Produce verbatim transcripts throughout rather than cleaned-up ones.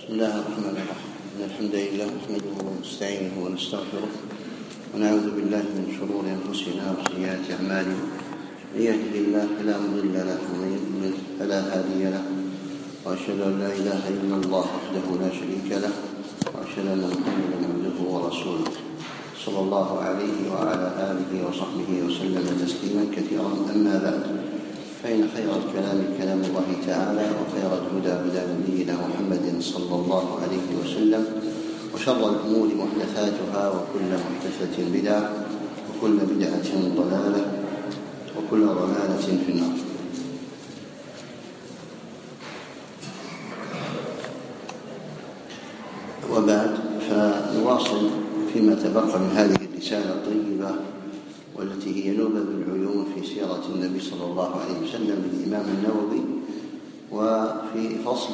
بسم الله الرحمن الرحيم. إن الحمد لله نحمده ونستعينه ونستغفره ونعوذ بالله من شرور أنفسنا وسيئات أعمالنا. من يهده الله فلا مضل له ومن يضلل فلا هادي له، وأشهد أن لا إله إلا الله وحده لا شريك له، وأشهد أن محمدا عبده ورسوله صلى الله عليه وعلى آله وصحبه وسلم تسليما كثيرا. أما بعد، فإن خير الكلام كلام الله تعالى، وخير الهدى هدى نبينا محمد صلى الله عليه وسلم، وشر الأمور محدثاتها، وكل محدثة بدعة، وكل بدعة ضلالة، وكل ضلالة في النار. وبعد، فنواصل فيما تبقى من هذه الرسالة الطيبة، والتي هي نبذ العيون في سيرة النبي صلى الله عليه وسلم للإمام النووي. وفي فصل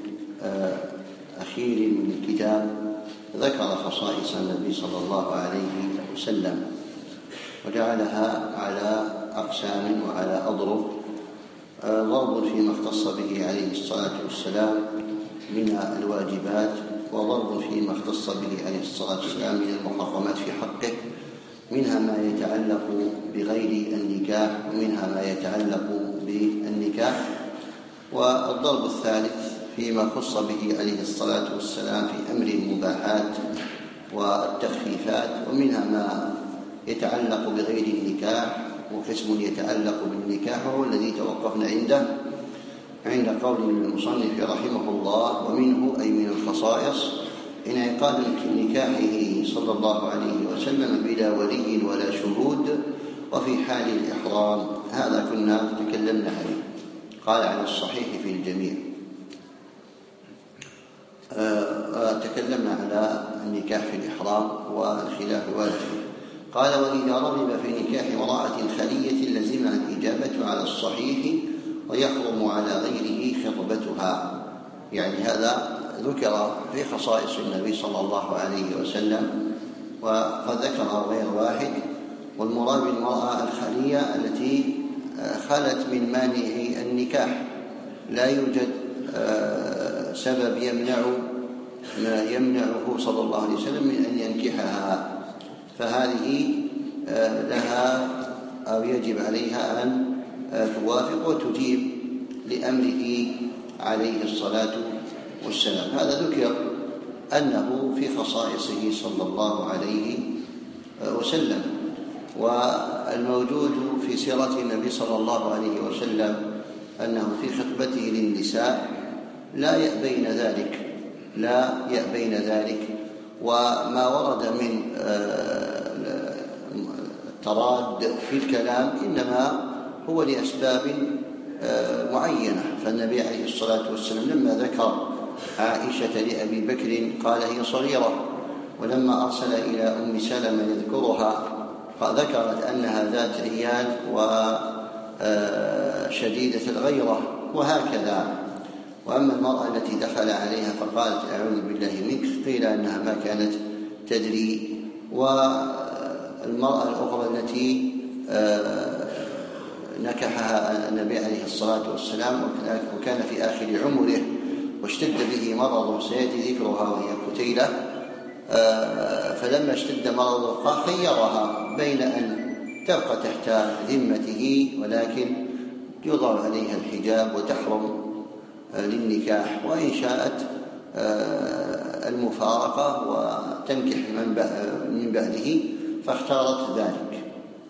أخير من الكتاب ذكر خصائص النبي صلى الله عليه وسلم، وجعلها على أقسام وعلى أضرب. ضرب فيما اختص به عليه الصلاة والسلام من الواجبات، وضرب فيما اختص به عليه الصلاة والسلام من المحرمات في حقه، منها ما يتعلق بغير النكاح، ومنها ما يتعلق بالنكاح. والضرب الثالث فيما خص به عليه الصلاة والسلام في أمر المباحات والتخفيفات، ومنها ما يتعلق بغير النكاح، وقسم يتعلق بالنكاح وهو الذي توقفنا عنده عند قول المصنف رحمه الله: ومنه أي من الخصائص انعقاد نكاحه صلى الله عليه وسلم بلا ولي ولا شهود، وفي حال الإحرام. هذا كنا تكلمنا عليه. قال على الصحيح في الجميع. آه تكلمنا على النكاح في الإحرام والخلاف الوارد فيه. قال: وإذا رغب في نكاح امرأة خلية لزمها الإجابة على الصحيح، ويحرم على غيره خطبتها. يعني هذا ذكر في خصائص النبي صلى الله عليه وسلم، وقد ذكر غير واحد. والمراد بالمرأة الخلية التي خلت من مانع النكاح، لا يوجد سبب يمنع ما يمنعه صلى الله عليه وسلم من أن ينكحها، فهذه لها أو يجب عليها أن توافق وتجيب لأمره عليه الصلاة والسلام. هذا ذكر أنه في خصائصه صلى الله عليه وسلم. والموجود في سيرة النبي صلى الله عليه وسلم أنه في خطبته للنساء لا يأبين ذلك لا يأبين ذلك وما ورد من تراد في الكلام إنما هو لأسباب معينة. فالنبي عليه الصلاة والسلام لما ذكر عائشة لأبي بكر قال: هي صغيرة. ولما أرسل إلى أم سلمة يذكرها فذكرت أنها ذات عيال وشديدة الغيرة، وهكذا. وأما المرأة التي دخل عليها فقالت: أعوذ بالله منك، قيل أنها ما كانت تدري. والمرأة الأخرى التي نكحها النبي عليه الصلاة والسلام وكان في آخر عمره واشتد به مرض سيأتي ذكرها، وهي قتيلة، فلما اشتد مرضه خيرها بين أن تبقى تحت ذمته ولكن يضع عليها الحجاب وتحرم للنكاح، وإن شاءت المفارقة وتنكح من بعده فاختارت ذلك.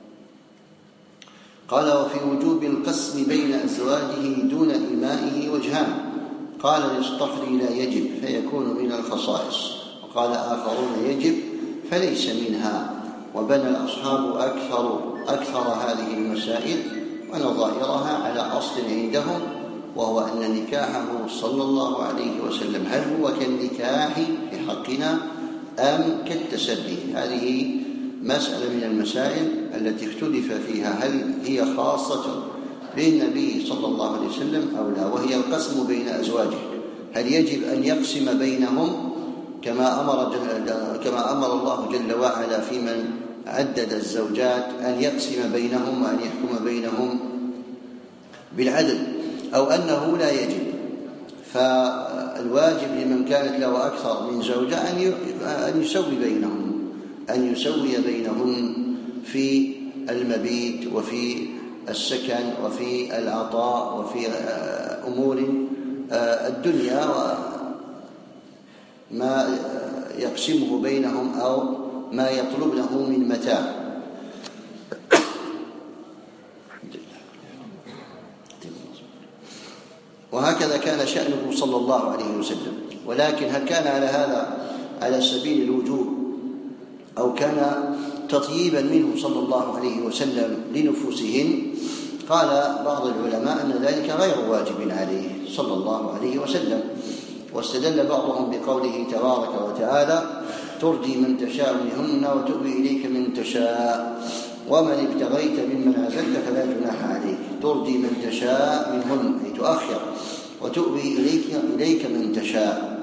قال: وفي وجوب القسم بين أزواجه دون إيمائه وجهان. قال للصخري: لا يجب، فيكون من الخصائص. وقال آخرون: يجب فليس منها. وبنى الأصحاب أكثر, أكثر هذه المسائل ونظائرها على أصل عندهم، وهو أن نكاحه صلى الله عليه وسلم هل هو كالنكاح في حقنا أم كالتسلي. هذه مسألة من المسائل التي اختلف فيها، هل هي خاصة بالنبي صلى الله عليه وسلم أو لا، وهي القسم بين أزواجه. هل يجب أن يقسم بينهم كما أمر, كما أمر الله جل وعلا في من عدد الزوجات أن يقسم بينهم وأن يحكم بينهم بالعدل، أو أنه لا يجب؟ والواجب لمن كانت له أكثر من زوجة أن يسوي بينهم أن يسوي بينهم في المبيت وفي السكن وفي العطاء وفي أمور الدنيا وما يقسمه بينهم أو ما يطلبنه من متاع. وهكذا كان شأنه صلى الله عليه وسلم. ولكن هل كان على هذا على سبيل الوجوب أو كان تطييبا منه صلى الله عليه وسلم لنفوسهن؟ قال بعض العلماء أن ذلك غير واجب عليه صلى الله عليه وسلم، واستدل بعضهم بقوله تبارك وتعالى: ترجي من تشاء منهن وتؤوي إليك من تشاء ومن ابتغيت ممن عزلت فلا جناح عليك. ترجي من تشاء منهن أي تؤخر، وتؤوي إليك, إليك من تشاء.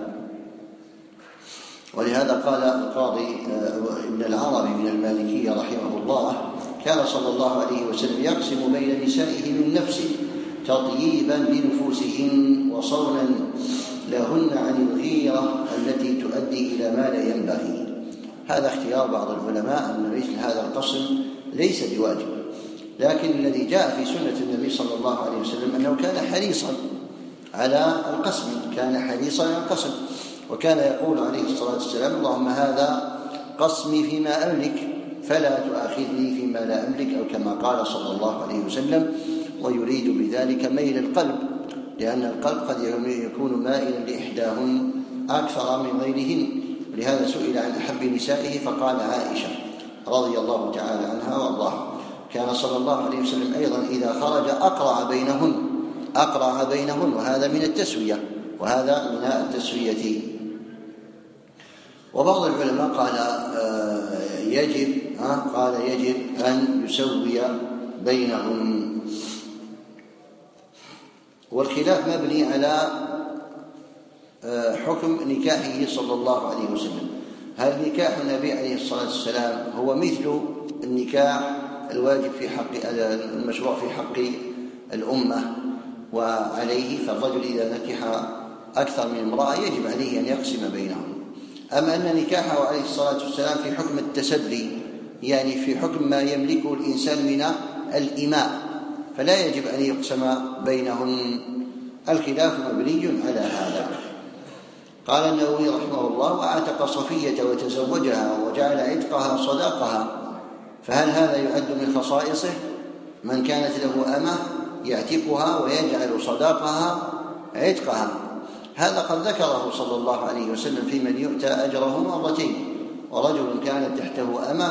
ولهذا قال القاضي ابن العربي من المالكية رحمه الله: كان صلى الله عليه وسلم يقسم بين نسائه من نفسه تطييبا لنفوسهن وصونا لهن عن الغيرة التي تؤدي إلى ما لا ينبغي. هذا اختيار بعض العلماء أن مثل هذا القسم ليس بواجب، لكن الذي جاء في سنة النبي صلى الله عليه وسلم أنه كان حريصا على القسم، كان حريصا على القسم، وكان يقول عليه الصلاة والسلام: اللهم هذا قسمي فيما أملك فلا تؤاخذني فيما لا أملك، أو كما قال صلى الله عليه وسلم. ويريد بذلك ميل القلب، لأن القلب قد يكون مائلا لإحداهن أكثر من غيرهن. ولهذا سئل عن أحب نسائه فقال عائشة رضي الله تعالى عنها وارضاها. كان صلى الله عليه وسلم أيضا إذا خرج أقرع بينهن أقرع بينهن وهذا من التسوية وهذا من التسوية. وبعض العلماء قال يجب قال يجب أن يسوي بينهم. والخلاف مبني على حكم نكاحه صلى الله عليه وسلم. هل نكاح النبي عليه الصلاة والسلام هو مثل النكاح الواجب في حق المشروع في حق الأمة؟ وعليه فالرجل إذا نكح أكثر من امرأة يجب عليه أن يقسم بينهم. أما أن نكاحه عليه الصلاة والسلام في حكم التسري، يعني في حكم ما يملكه الإنسان من الإماء، فلا يجب أن يقسم بينهم. الخلاف مبني على هذا. قال النووي رحمه الله: وأعتق صفية وتزوجها وجعل عتقها صداقها، فهل هذا يعد من خصائصه؟ من كانت له أمة يعتقها ويجعل صداقها عتقها. هذا قد ذكره صلى الله عليه وسلم في من يؤتى أجره مرتين: ورجل كانت تحته أمة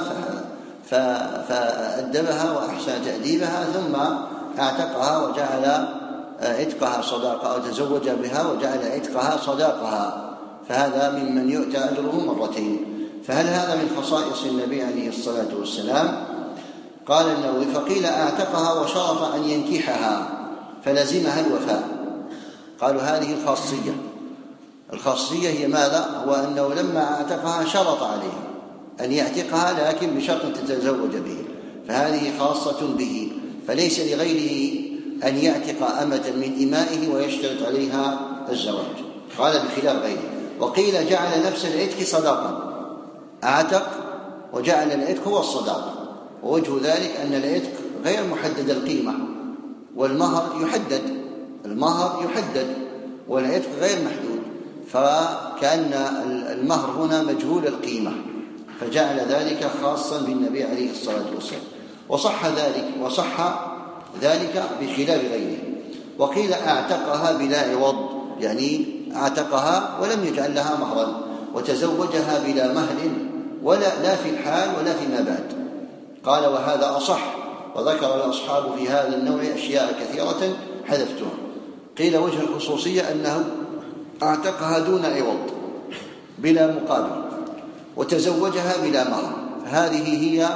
فأدبها وأحسن تأديبها ثم اعتقها وجعل عتقها صداقة، أو تزوج بها وجعل عتقها صداقها، فهذا ممن يؤتى أجره مرتين. فهل هذا من خصائص النبي عليه الصلاة والسلام؟ قال النووي: فقيل اعتقها وشرط أن ينكحها فلزمها الوفاء. قالوا هذه الخاصية. الخاصية هي ماذا؟ هو أنه لما اعتقها شرط عليها أن يعتقها لكن بشرط تتزوج به، فهذه خاصة به، فليس لغيره أن يعتق أمة من إمائه ويشترط عليها الزواج. قال بخلاف غيره. وقيل جعل نفس العتق صداقا، اعتق وجعل العتق هو الصداق. ووجه ذلك أن العتق غير محدد القيمة، والمهر يحدد، المهر يحدد والعتق غير محدود، فكأن المهر هنا مجهول القيمة، فجعل ذلك خاصا بالنبي عليه الصلاة والسلام. وصح ذلك وصح ذلك بخلاف غيره. وقيل اعتقها بلا عوض، يعني اعتقها ولم يجعل لها مهرا، وتزوجها بلا مهر ولا لا في الحال ولا فيما بعد. قال وهذا أصح. وذكر الأصحاب في هذا النوع أشياء كثيرة حذفتها. قيل وجه الخصوصية أنه اعتقها دون عوض بلا مقابل، وتزوجها بلا مهر، فهذه هي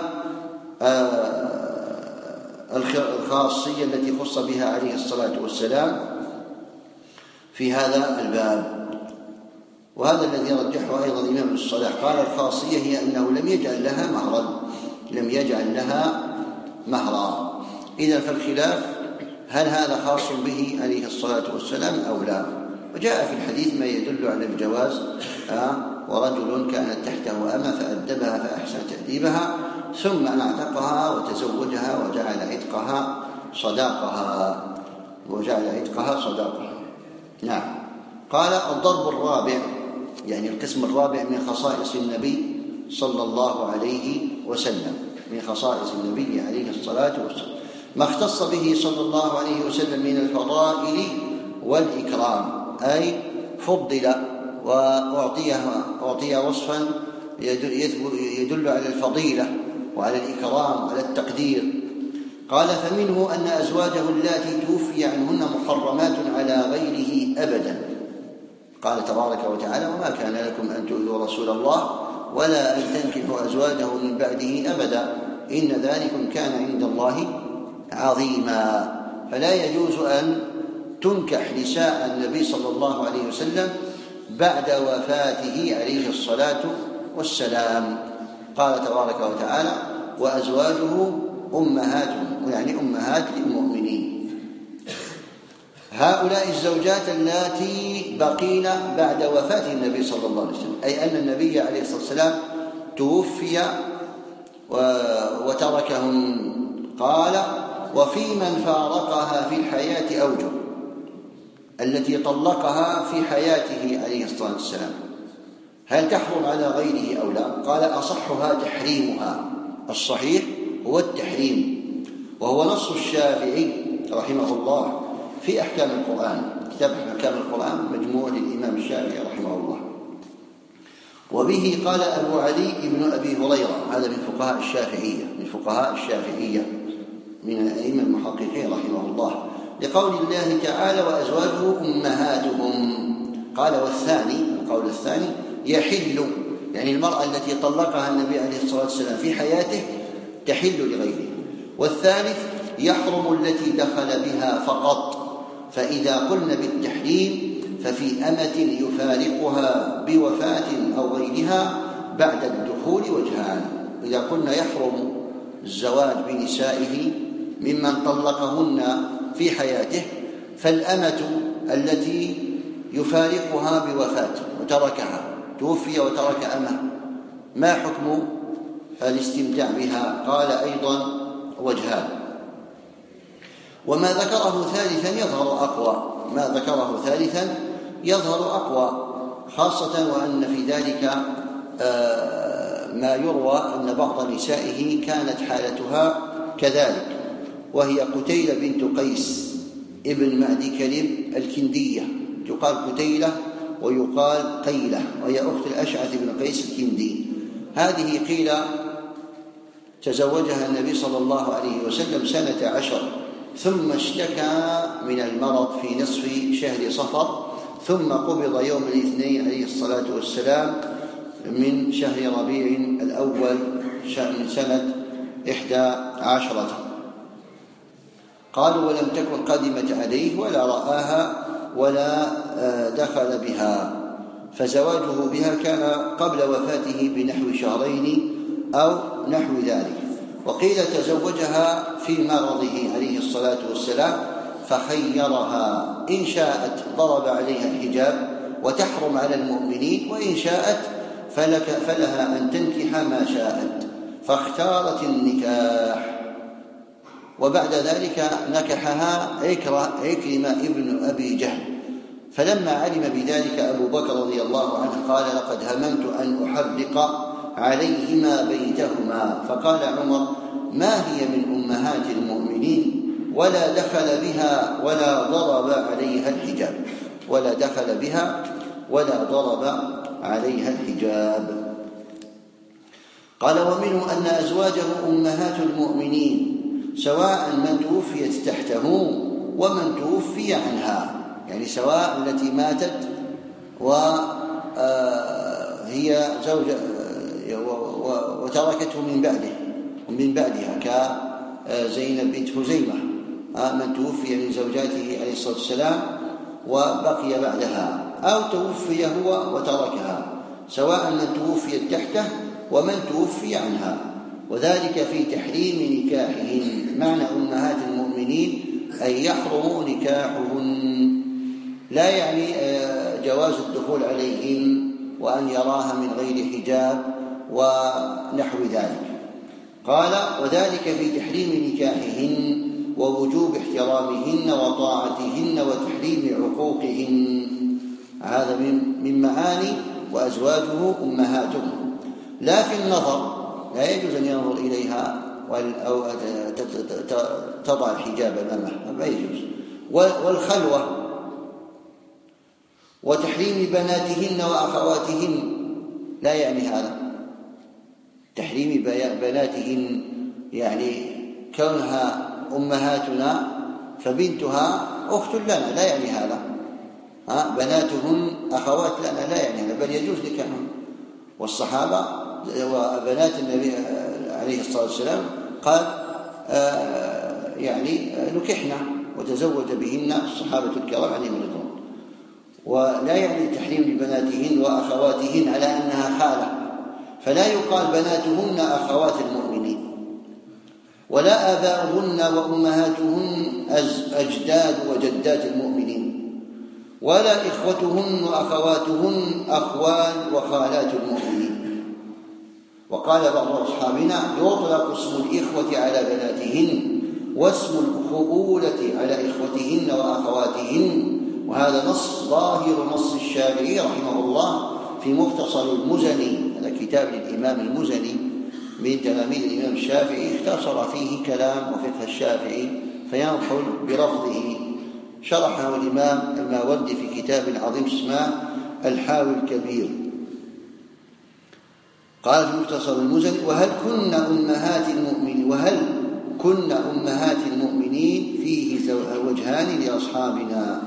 الخاصية التي خص بها عليه الصلاة والسلام في هذا الباب. وهذا الذي رجحه أيضا الإمام ابن الصلاح، قال الخاصية هي أنه لم يجعل لها مهرا لم يجعل لها مهرا. إذن فالخلاف هل هذا خاص به عليه الصلاة والسلام أو لا؟ وجاء في الحديث ما يدل على الجواز. ورجل كانت تحته أمة فأدبها فأحسن تأديبها ثم أعتقها وتزوجها وجعل عتقها صداقها وجعل عتقها صداقها. نعم. قال الضرب الرابع، يعني القسم الرابع من خصائص النبي صلى الله عليه وسلم، من خصائص النبي عليه الصلاة والسلام ما اختص به صلى الله عليه وسلم من الفضائل والإكرام، أي فضل وأعطيها أعطي وصفا يدل على الفضيلة وعلى الإكرام وعلى التقدير. قال فمنه أن أزواجه اللاتي توفي عنهن محرمات على غيره أبدا. قال تبارك وتعالى وما كان لكم أن تؤذوا رسول الله ولا أن تنكحوا أزواجه من بعده أبدا إن ذلكم كان عند الله عظيما. فلا يجوز أن تنكح نساء النبي صلى الله عليه وسلم بعد وفاته عليه الصلاة والسلام. قال تبارك وتعالى وأزواجه أمهاتهم، يعني أمهات للمؤمنين. هؤلاء الزوجات اللاتي بقين بعد وفاة النبي صلى الله عليه وسلم، أي أن النبي عليه الصلاة والسلام توفي وتركهم. قال وفي من فارقها في الحياة أوجه، التي طلقها في حياته عليه الصلاة والسلام هل تحرم على غيره أو لا؟ قال أصحها تحريمها، الصحيح هو التحريم، وهو نص الشافعي رحمه الله في أحكام القرآن، كتاب أحكام القرآن مجموع للإمام الشافعي رحمه الله. وبه قال أبو علي بن أبي هريرة، هذا من فقهاء الشافعية من فقهاء الشافعية من الأئمة المحققين رحمه الله، لقول الله تعالى وأزواجه أمهاتهم. قال والثاني، القول الثاني يحل، يعني المرأة التي طلقها النبي عليه الصلاة والسلام في حياته تحل لغيره. والثالث يحرم التي دخل بها فقط، فإذا قلنا بالتحريم ففي أمة يفارقها بوفاة أو غيرها بعد الدخول وجهان. إذا قلنا يحرم الزواج بنسائه ممن طلقهن في حياته، فالأمة التي يفارقها بوفاة وتركها، توفي وترك أمه، ما حكم الاستمتاع بها؟ قال أيضا وجهان. وما ذكره ثالثا يظهر أقوى، ما ذكره ثالثا يظهر أقوى، خاصة وأن في ذلك ما يروى أن بعض نسائه كانت حالتها كذلك، وهي قتيلة بنت قيس ابن معدي كلب الكندية، يقال قتيلة ويقال قيلة، وهي أخت الأشعث بن قيس الكندي. هذه قيل تزوجها النبي صلى الله عليه وسلم سنة عشر، ثم اشتكى من المرض في نصف شهر صفر، ثم قبض يوم الاثنين عليه الصلاة والسلام من شهر ربيع الأول من سنة إحدى عشرة. قالوا ولم تكن قدمت عليه ولا رآها ولا دخل بها، فزواجه بها كان قبل وفاته بنحو شهرين أو نحو ذلك. وقيل تزوجها في مرضه عليه الصلاة والسلام فخيرها، إن شاءت ضرب عليها الحجاب وتحرم على المؤمنين، وإن شاءت فلك فلها أن تنكح ما شاءت، فاختارت النكاح. وبعد ذلك نكحها عكرمة ابن أبي جهل، فلما علم بذلك أبو بكر رضي الله عنه قال لقد هممت أن أحرق عليهما بيتهما، فقال عمر ما هي من أمهات المؤمنين ولا دخل بها ولا ضرب عليها الحجاب، ولا دخل بها ولا ضرب عليها الحجاب. قال ومنه أن أزواجه أمهات المؤمنين سواء من توفيت تحته ومن توفي عنها، يعني سواء التي ماتت وهي زوجة وتركته من بعده ومن بعدها كزينب بنت خزيمة، من توفي من زوجاته عليه الصلاة والسلام وبقي بعدها، أو توفي هو وتركها، سواء من توفيت تحته ومن توفي عنها، وذلك في تحريم نكاحهن. معنى أمهات المؤمنين أن يحرم نكاحهن. لا يعني جواز الدخول عليهن وأن يراها من غير حجاب ونحو ذلك. قال: وذلك في تحريم نكاحهن ووجوب احترامهن وطاعتهن وتحريم عقوقهن. هذا من معاني وأزواجه أمهاتهم. لا في النظر، لا يجوز أن ينظر إليها أو تضع الحجاب أمامها، ما يجوز. والخلوة وتحريم بناتهن وأخواتهن، لا يعني هذا. تحريم بناتهن يعني كونها أمهاتنا فبنتها أخت لنا، لا يعني هذا. ها بناتهن أخوات لنا، لا يعني هذا، بل يجوز نكاحهن. والصحابة وبنات النبي عليه الصلاة والسلام قال آه يعني نكحنا وتزوج بهن الصحابة الكرام عليهم رضوان. ولا يعني تحريم لبناتهن وأخواتهن على أنها خالة، فلا يقال بناتهن أخوات المؤمنين، ولا آباؤهن وأمهاتهن أجداد وجدات المؤمنين، ولا إخوتهن وأخواتهن أخوال وخالات المؤمنين. وقال بعض أصحابنا: يطلق اسم الإخوة على بناتهن واسم الأخوة على إخوتهن وأخواتهن. وهذا نص ظاهر نص الشافعي رحمه الله في مختصر المزني، هذا كتاب للإمام المزني من تلاميذ الإمام الشافعي، اختصر فيه كلام وفقه الشافعي فينقل بلفظه. شرحه الإمام الماوردي في كتاب عظيم اسمه الحاوي الكبير. قال في مختصر المزني: وهل كن أمهات المؤمنين وهل كن أمهات المؤمنين فيه وجهان لأصحابنا.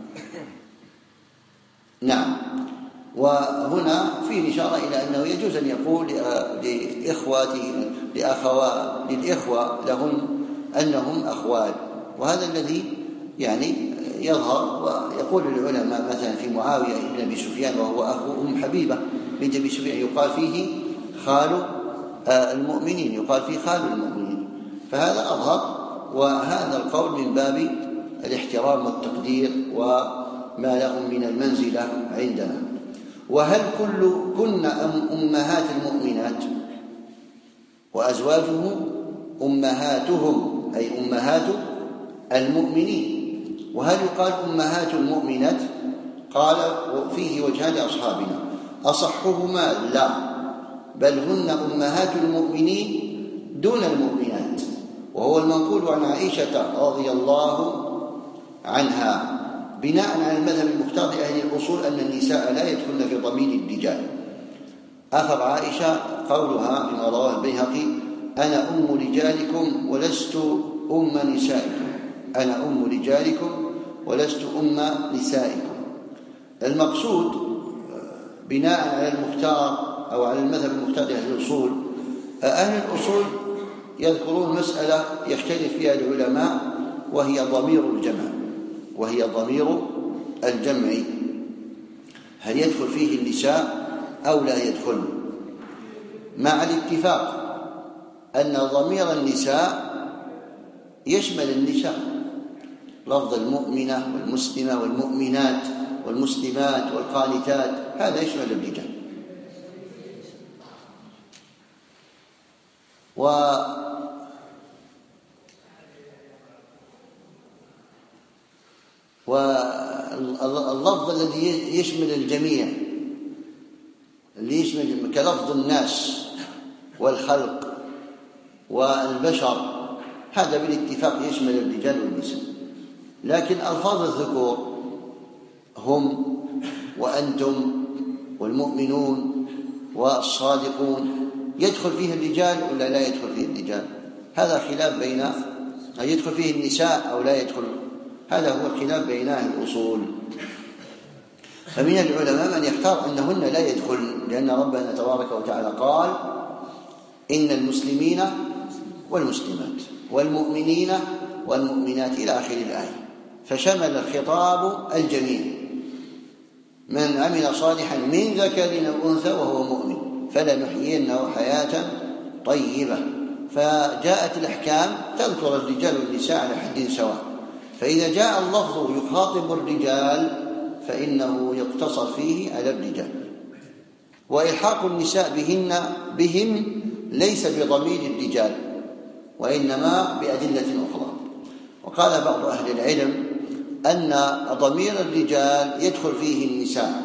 نعم. وهنا فيه إشارة إلى أنه يجوز أن يقول لإخواته لأخوات للإخوة لهم أنهم أخوال، وهذا الذي يعني يظهر. ويقول العلماء مثلا في معاوية بن أبي سفيان وهو أخو أم حبيبة بنت أبي سفيان يقال فيه خال المؤمنين، يقال فيه خال المؤمنين، فهذا أظهر. وهذا القول من باب الاحترام والتقدير وما لهم من المنزلة عندنا. وهل كل كن أمهات المؤمنات وأزواجه أمهاتهم أي أمهات المؤمنين. وهل يقال أمهات المؤمنات؟ قال: فيه وجهان لأصحابنا، أصحهما لا، بل هن أمهات المؤمنين دون المؤمنات، وهو المنقول عن عائشة رضي الله عنها بناء على المذهب المختار لأهل الأصول أن النساء لا يدخلن في ضمير الرجال. أخذ عائشة قولها فيما رواه البيهقي: أنا أم رجالكم ولست أم نسائكم، أنا أم رجالكم ولست أم نسائكم. المقصود بناء على المختار أو على المذهب المختار لأهل الأصول، أهل الأصول يذكرون مسألة يختلف فيها العلماء، وهي ضمير الجمع وهي ضمير الجمع هل يدخل فيه النساء أو لا يدخل، مع الاتفاق أن ضمير النساء يشمل النساء، لفظ المؤمنة والمسلمة والمؤمنات والمسلمات والقانتات، هذا يشمل الرجال. و واللفظ الذي يشمل الجميع اللي يشمل كلفظ الناس والخلق والبشر، هذا بالاتفاق يشمل الرجال والنساء. لكن ألفاظ الذكور هم وأنتم والمؤمنون والصادقون يدخل فيه الرجال ولا لا يدخل فيه الرجال؟ هذا خلاف بين أن يدخل فيه النساء أو لا يدخل، هذا هو الخلاف بين أهل الأصول. فمن العلماء من يختار أنهن لا يدخل، لأن ربنا تبارك وتعالى قال: إن المسلمين والمسلمات والمؤمنين والمؤمنات إلى آخر الآية، فشمل الخطاب الجميع، من عمل صالحا من ذكر أو أنثى وهو مؤمن فلنحيينه حياة طيبة. فجاءت الأحكام تذكر الرجال والنساء على حد سواء، فإذا جاء اللفظ يخاطب الرجال فإنه يقتصر فيه على الرجال. وإلحاق النساء بهن بهم ليس بضمير الرجال وإنما بأدلة أخرى. وقال بعض أهل العلم أن ضمير الرجال يدخل فيه النساء،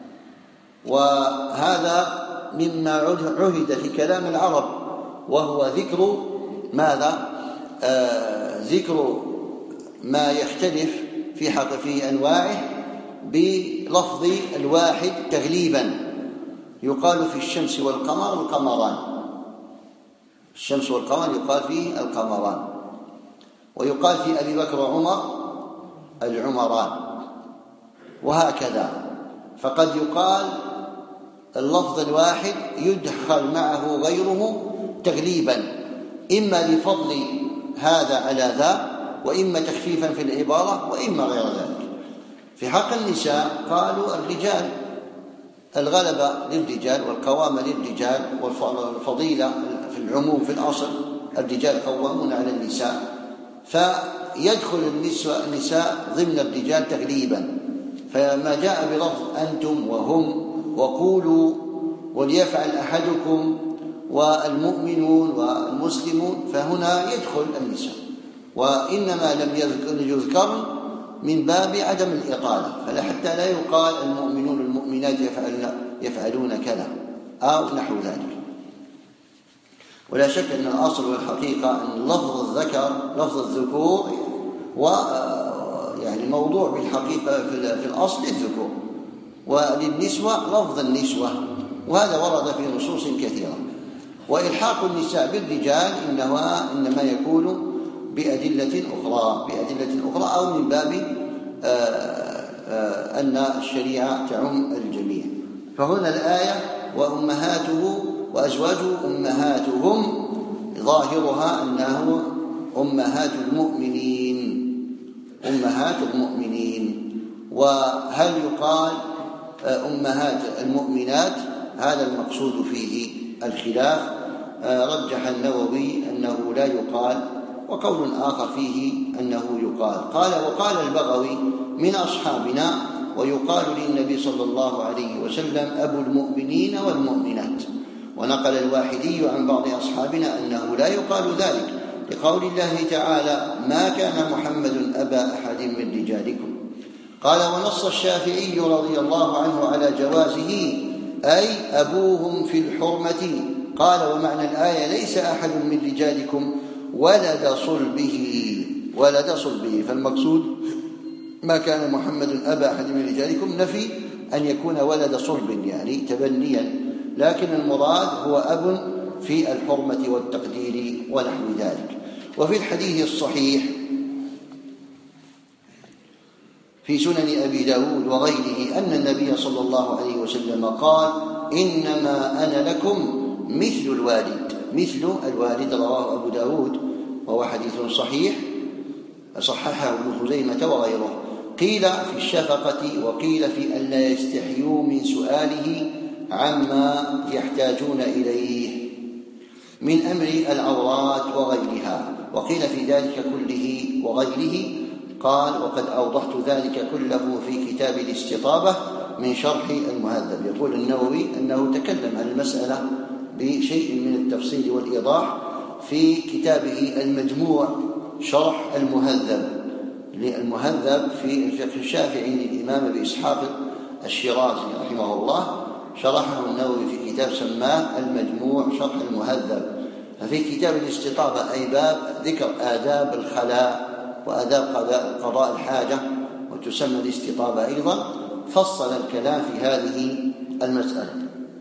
وهذا مما عهد في كلام العرب، وهو ذكر ماذا؟ آه ذكر ما يختلف في حق في أنواعه بلفظ الواحد تغليبا. يقال في الشمس والقمر القمران، الشمس والقمر يقال فيه القمران، ويقال في أبي بكر وعمر العمران، وهكذا. فقد يقال اللفظ الواحد يدخل معه غيره تغليبا، إما لفضل هذا على ذا، وإما تخفيفا في العبارة، وإما غير ذلك. في حق النساء قالوا الرجال الغلبة للرجال والقوامة للرجال والفضيلة في العموم في الأصل، الرجال قوامون على النساء، فيدخل النساء ضمن الرجال تغليبا. فما جاء بلفظ أنتم وهم وقولوا وليفعل أحدكم والمؤمنون والمسلمون، فهنا يدخل النساء، وإنما لم يذكر من باب عدم الإطالة، فلا حتى لا يقال المؤمنون المؤمنات يفعلون, يفعلون كذا أو نحو ذلك. ولا شك أن الأصل والحقيقة أن لفظ الذكر لفظ الذكور ويعني موضوع بالحقيقة في الأصل الذكور، وللنسوة لفظ النسوة، وهذا ورد في نصوص كثيرة. وإلحاق النساء بالرجال إنما, إنما يكون بأدلة أخرى بأدلة أخرى أو من باب أن الشريعة تعم الجميع. فهنا الآية وأمهاته وأزواجه أمهاتهم ظاهرها أنه أمهات المؤمنين أمهات المؤمنين. وهل يقال أمهات المؤمنات؟ هذا المقصود فيه الخلاف. رجح النووي أنه لا يقال، وقول آخر فيه أنه يقال. قال وقال البغوي من أصحابنا ويقال للنبي صلى الله عليه وسلم أبو المؤمنين والمؤمنات. ونقل الواحدي عن بعض أصحابنا أنه لا يقال ذلك لقول الله تعالى ما كان محمد أبا أحد من رجالكم. قال ونص الشافعي رضي الله عنه على جوازه أي أبوهم في الحرمة. قال ومعنى الآية ليس أحد من رجالكم ولد صلبه ولد صلبه فالمقصود ما كان محمد أبا أحد من رجالكم نفي أن يكون ولد صلب يعني تبنيا، لكن المراد هو أب في الحرمة والتقدير ونحو ذلك. وفي الحديث الصحيح في سنن أبي داود وغيره أن النبي صلى الله عليه وسلم قال إنما أنا لكم مثل الوالد مثل الوالد رواه أبو داود وهو حديث صحيح صححه ابن خزيمة وغيره. قيل في الشفقة وقيل في أن لا يستحيوا من سؤاله عما يحتاجون إليه من أمر العورات وغيرها، وقيل في ذلك كله وغيره. قال وقد أوضحت ذلك كله في كتاب الاستطابة من شرح المهذب. يقول النووي أنه تكلم عن المسألة بشيء من التفصيل والإيضاح في كتابه المجموع شرح المهذب للمهذب في الفقه الشافعي للإمام أبي إسحاق الشيرازي رحمه الله. شرحه النووي في كتاب سماه المجموع شرح المهذب. ففي كتاب الاستطابة أي باب ذكر آداب الخلاء وآداب قضاء الحاجة وتسمى الاستطابة أيضا، فصل الكلام في هذه المسألة.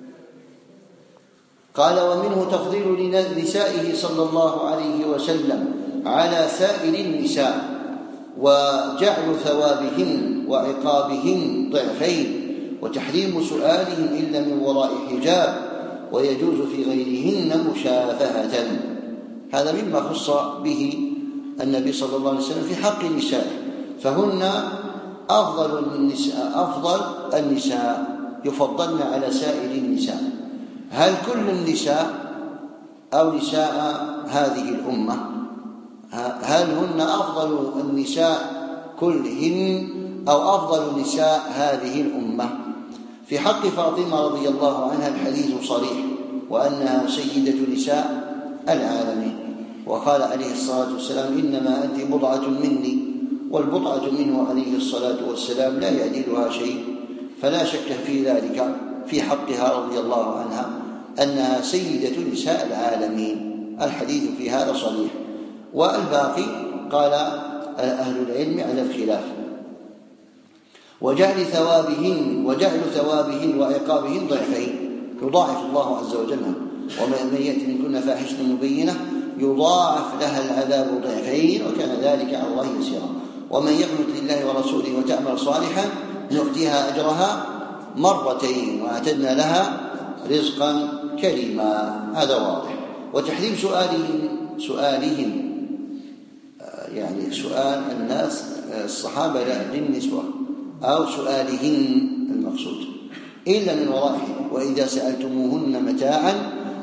قال ومنه تفضيل لنسائه صلى الله عليه وسلم على سائر النساء وجعل ثوابهن وعقابهن ضعفين وتحريم سؤالهم إلا من وراء حجاب ويجوز في غيرهن مشافهة. هذا مما خص به النبي صلى الله عليه وسلم في حق النساء، فهن أفضل النساء أفضل النساء يفضلن على سائر النساء. هل كل النساء أو نساء هذه الأمة هل هن أفضل النساء كلهن أو أفضل نساء هذه الأمة. في حق فاطمة رضي الله عنها الحديث صريح، وأنها سيدة نساء العالمين. وقال عليه الصلاة والسلام: إنما أنت بضعة مني، والبضعة منه عليه الصلاة والسلام لا يعدلها شيء. فلا شك في ذلك في حقها رضي الله عنها أنها سيدة نساء العالمين. الحديث في هذا صريح. والباقي قال أهل العلم على الخلاف. وجعل ثوابهن وجعل ثوابهن وعقابهن ضعفين، يضاعف الله عز وجل. ومن يأتي منكن فاحشة مبينة يضاعف لها العذاب ضعفين، وكان ذلك على الله يسيرا. ومن يقنت لله ورسوله وتعمل صالحا نؤتيها أجرها مرتين وأعتدنا لها رزقا كريما. هذا واضح. وتحريم سؤالهم سؤالهم يعني سؤال الناس الصحابة للنسوة أو سؤالهن المقصود إلا من ورائه. وإذا سألتموهن متاعا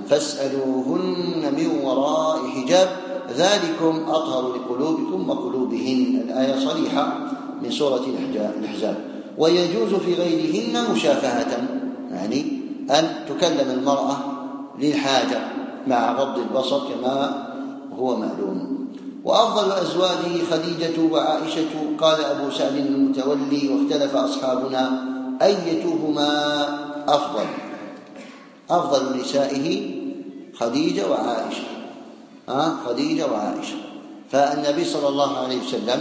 فاسألوهن من وراء حجاب ذلكم أطهر لقلوبكم وقلوبهن. الآية صريحة من سورة الأحزاب. ويجوز في غيرهن مشافهة، يعني أن تكلم المرأة للحاجة مع غض البصر كما هو معلوم. وأفضل أزواجه خديجة وعائشة. قال أبو سعد المتولي: واختلف أصحابنا أيتهما أفضل. أفضل نسائه خديجة وعائشة. آه خديجة وعائشة. فالنبي صلى الله عليه وسلم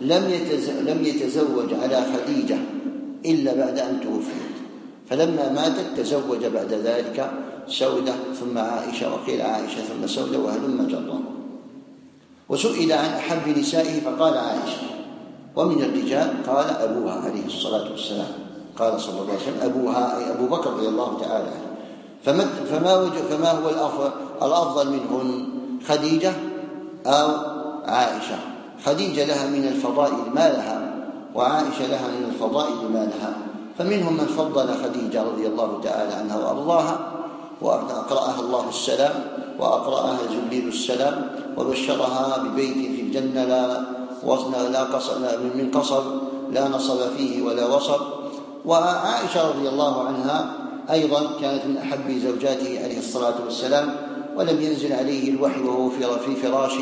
لم يتزوج على خديجة إلا بعد أن توفيت، فلما ماتت تزوج بعد ذلك سودة ثم عائشة، وقيل عائشة ثم سودة، وهلم جرا. وسئل عن أحب نسائه فقال عائشة. ومن الرجال قال أبوها عليه الصلاة والسلام. قال صلى الله عليه وسلم: أبوها أي أبو بكر رضي الله تعالى عنه. فما, فما, وجه فما هو الأفضل, الأفضل منهن، خديجة أو عائشة؟ خديجة لها من الفضائل ما لها، وعائشة لها من الفضائل ما لها. فمنهم من فضل خديجة رضي الله تعالى عنها وأرضاها، وأقرأها الله السلام، وأقرأها جبريل السلام، وبشرها ببيت في الجنة لا وزن لا قصر من قصر لا نصب فيه ولا وصب. وعائشة رضي الله عنها أيضا كانت من أحب زوجاته عليه الصلاة والسلام، ولم ينزل عليه الوحي وهو في فراش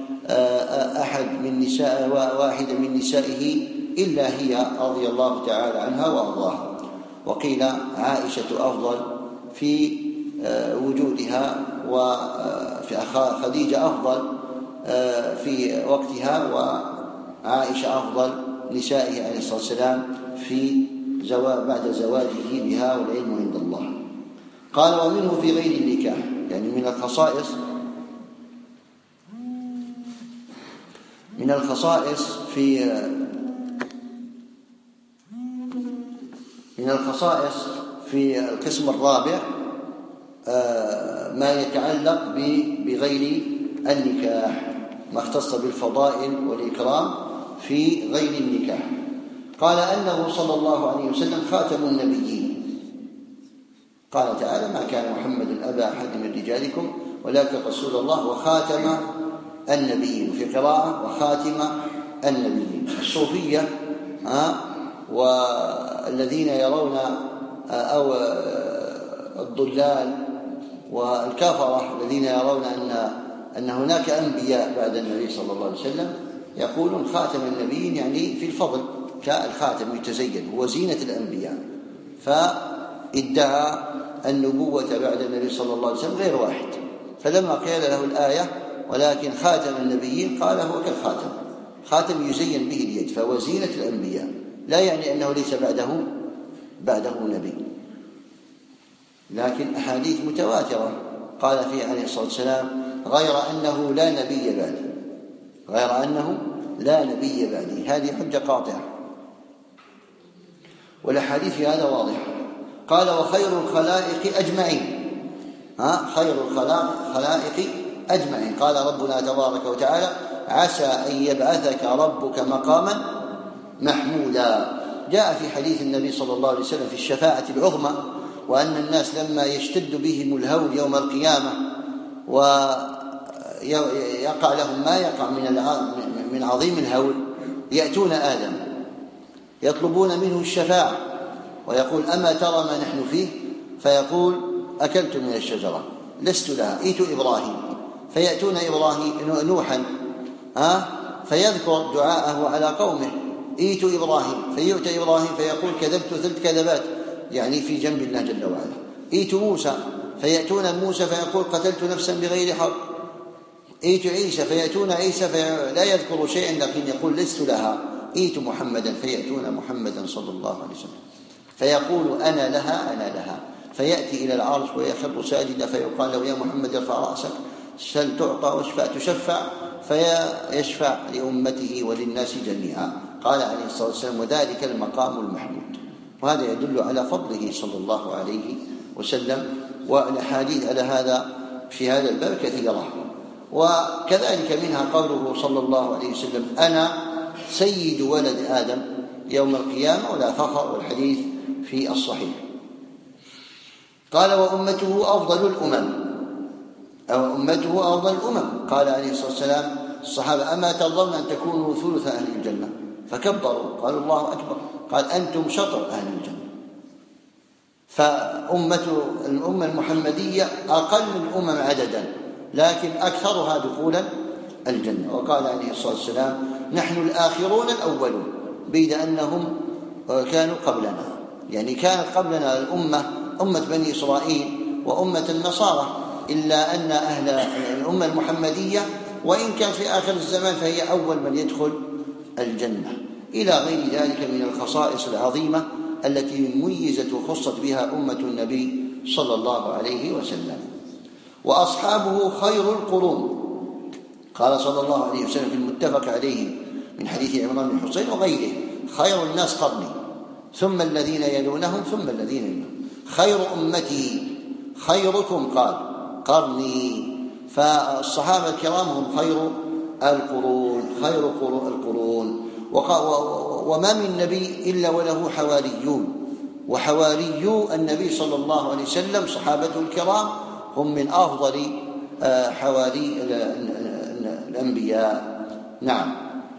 أحد من نساء واحد من نسائه إلا هي رضي الله تعالى عنها وأرضاها. وقيل عائشة أفضل في وجودها، وفي خديجة أفضل في وقتها، وعائشة أفضل نسائه عليه الصلاة والسلام في زواج بعد زواجه بها، والعلم عند الله. قال: ومنه في غير النكاح، يعني من الخصائص من الخصائص في من الخصائص في القسم الرابع ما يتعلق بغير النكاح، ما اختص بالفضائل والإكرام في غير النكاح. قال أنه صلى الله عليه وسلم خاتم النبيين. قال تعالى: ما كان محمد أبا أحد من رجالكم ولكن رسول الله وخاتم النبيين، في قراءة وخاتم النبيين. الصوفية والذين يرون أو الضلال والكفرة الذين يرون أن أن هناك أنبياء بعد النبي صلى الله عليه وسلم يقولون خاتم النبيين يعني في الفضل كالخاتم يتزين، هو زينة الأنبياء. فادعى النبوة بعد النبي صلى الله عليه وسلم غير واحد، فلما قيل له الآية ولكن خاتم النبيين قال هو كالخاتم، خاتم يزين به اليد، فهو زينة الأنبياء، لا يعني أنه ليس بعده بعده نبي. لكن أحاديث متواترة قال فيه عليه الصلاة والسلام: غير أنه لا نبي بعدي، غير أنه لا نبي بعدي. هذه حجة قاطعة، والأحاديث في هذا واضحة. قال: وخير الخلائق أجمعين، ها خير الخلائق أجمعين. قال ربنا تبارك وتعالى: عسى أن يبعثك ربك مقاما محمودا. جاء في حديث النبي صلى الله عليه وسلم في الشفاعة العظمى، وأن الناس لما يشتد بهم الهول يوم القيامة ويقع لهم ما يقع من من عظيم الهول يأتون آدم يطلبون منه الشفاعة، ويقول أما ترى ما نحن فيه؟ فيقول أكلت من الشجرة لست لها، ائتوا إبراهيم، فيأتون إبراهيم نوحا ها فيذكر دعاءه على قومه، ائتوا إبراهيم، فيؤتى إبراهيم فيقول كذبت ثلث كذبات، يعني في جنب الله جل وعلا. ائتوا موسى، فيأتون موسى فيقول قتلت نفسا بغير حق. ائتوا عيسى، فيأتون عيسى فلا يذكر شيئا لكن يقول لست لها. ائتوا محمدا، فيأتون محمدا صلى الله عليه وسلم فيقول أنا لها أنا لها، فيأتي إلى العرش ويخر ساجدا، فيقال له يا محمد ارفع رأسك سل تعطى واشفع تشفع، فيشفع لأمته وللناس جميعا. قال عليه الصلاة والسلام وذلك المقام المحمود. وهذا يدل على فضله صلى الله عليه وسلم، والأحاديث على هذا في هذا الباب كثيرة. وكذلك منها قوله صلى الله عليه وسلم أنا سيد ولد آدم يوم القيامة ولا فخر، والحديث في الصحيح. قال وأمته أفضل الأمم، أو أمته أفضل الأمم. قال عليه الصلاة والسلام الصحابة أما ترضون أن تكونوا ثلث أهل الجنة؟ فكبروا قالوا الله أكبر. قال أنتم شطر أهل الجنة. فأمة الأمة المحمدية أقل الأمم عددا لكن أكثرها دخولا الجنة. وقال عليه الصلاة والسلام نحن الآخرون الأولون، بيد أنهم كانوا قبلنا، يعني كانت قبلنا الأمة أمة بني إسرائيل وأمة النصارى، إلا أن أهل الأمة المحمدية وإن كان في آخر الزمان فهي أول من يدخل الجنة، إلى غير ذلك من الخصائص العظيمة التي ميزت وخصت بها أمة النبي صلى الله عليه وسلم. وأصحابه خير القرون. قال صلى الله عليه وسلم في المتفق عليه من حديث عمران بن حسين وغيره خير الناس قرني ثم الذين يلونهم ثم الذين يلونهم، خير أمتي خيركم قال قرني. فالصحابة الكرام هم خير القرون خير القرون. وما من نبي إلا وله حواريون، وحواريو النبي صلى الله عليه وسلم صحابته الكرام هم من أفضل حواري الأنبياء. نعم.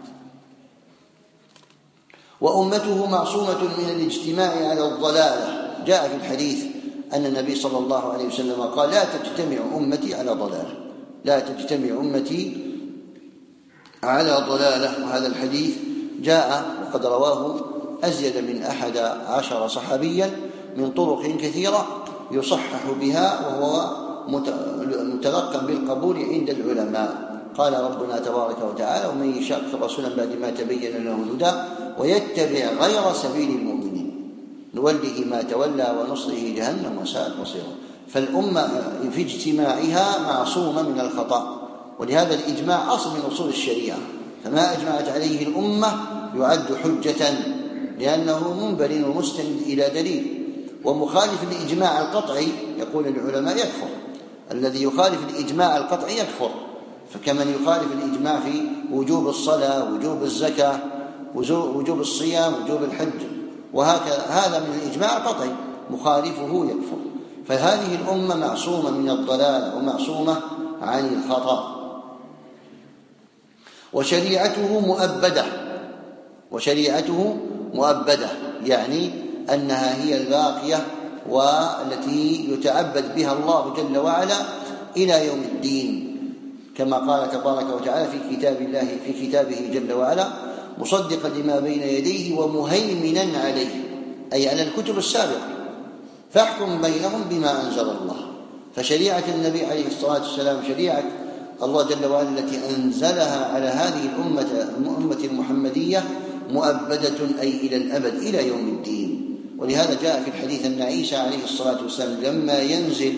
وأمته معصومة من الاجتماع على الضلالة. جاء في الحديث أن النبي صلى الله عليه وسلم قال لا تجتمع أمتي على ضلالة، لا تجتمع أمتي على ضلالة. وهذا الحديث جاء وقد رواه أزيد من أحد عشر صحابيا من طرق كثيرة يصحح بها، وهو متلقى بالقبول عند العلماء. قال ربنا تبارك وتعالى ومن يشاقق رسولا بعد ما تبين له الهدى ويتبع غير سبيل المؤمنين نوله ما تولى ونصره جهنم وساءت مصيرا. فالأمة في اجتماعها معصومة من الخطأ، ولهذا الإجماع أصل من أصول الشريعة، فما أجمعت عليه الأمة يعد حجة لأنه منبر ومستند إلى دليل. ومخالف الإجماع القطعي يقول العلماء يكفر، الذي يخالف الإجماع القطعي يكفر، فكمن يخالف الإجماع في وجوب الصلاة وجوب الزكاة وجوب الصيام وجوب الحج، وهكذا هذا من الإجماع القطعي مخالفه يكفر. فهذه الأمة معصومة من الضلال ومعصومة عن الخطأ. وشريعته مؤبدة، وشريعته مؤبدة يعني أنها هي الباقية والتي يتعبد بها الله جل وعلا إلى يوم الدين، كما قال تبارك وتعالى في كتاب الله في كتابه جل وعلا مصدقا لما بين يديه ومهيمنا عليه، أي على الكتب السابقة، فاحكم بينهم بما أنزل الله. فشريعة النبي عليه الصلاة والسلام شريعة الله جل وعلا التي أنزلها على هذه الأمة الأمة المحمدية مؤبدة أي إلى الأبد إلى يوم الدين. ولهذا جاء في الحديث أن عيسى عليه الصلاة والسلام لما ينزل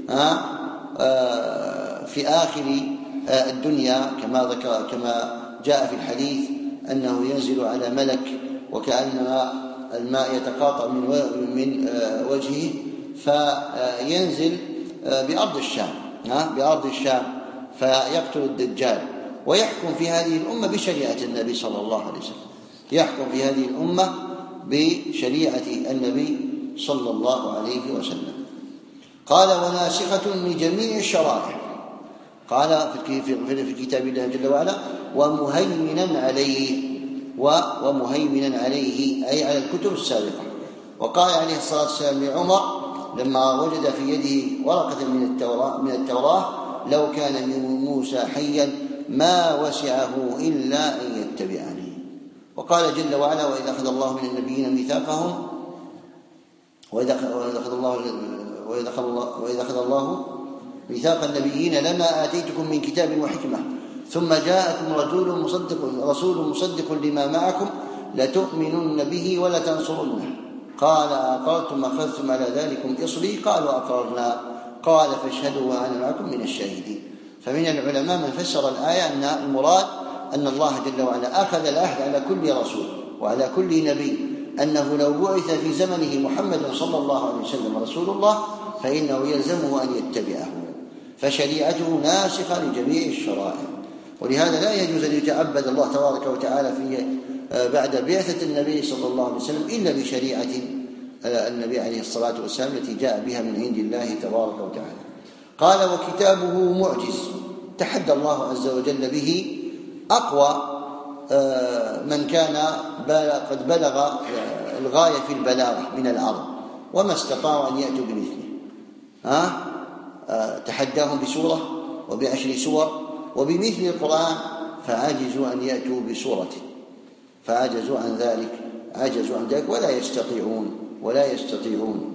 في آخر الدنيا كما ذكر كما جاء في الحديث أنه ينزل على ملك وكأنما الماء يتقاطع من من وجهه، فينزل بأرض الشام بأرض الشام فيقتل الدجال، ويحكم في هذه الأمة بشريعة النبي صلى الله عليه وسلم، يحكم في هذه الأمة بشريعة النبي صلى الله عليه وسلم. قال وناسخة لجميع الشرائع. قال في كتاب الله جل وعلا ومهيمنا عليه، ومهيمنا عليه أي على الكتب السابقة. وقال عليه الصلاة والسلام لعمر لما وجد في يده ورقة من التوراة, من التوراة لو كان موسى حيا ما وسعه إلا أن يتبعني. وقال جل وعلا وإذا أخذ الله من النبيين ميثاقهم وإذا أخذ الله وإذا أخذ الله, وإذا أخذ الله ميثاق النبيين لما آتيتكم من كتاب وحكمة ثم جاءكم رسول مصدق, رسول مصدق لما معكم لتؤمنن به ولتنصرنه قال أقررتم أخذتم على ذلكم إصري قالوا أقررنا قال فاشهدوا وأنا معكم من الشاهدين. فمن العلماء من فسر الآية أن المراد أن الله جل وعلا أخذ العهد على كل رسول وعلى كل نبي أنه لو بعث في زمنه محمد صلى الله عليه وسلم رسول الله فإنه يلزمه أن يتبعه، فشريعته ناسخة لجميع الشرائع. ولهذا لا يجوز أن يتعبد الله تبارك وتعالى في بعد بعثة النبي صلى الله عليه وسلم إلا بشريعة النبي عليه الصلاة والسلام التي جاء بها من عند الله تبارك وتعالى. قال وكتابه معجز تحدى الله عز وجل به أقوى من كان قد بلغ الغاية في البلاغة من العرب وما استطاعوا أن يأتوا بمثله. ها؟ تحداهم بسورة وبعشر سور وبمثل القرآن فعجزوا أن يأتوا بسورة، فعجزوا عن ذلك عجزوا عن ذلك ولا يستطيعون ولا يستطيعون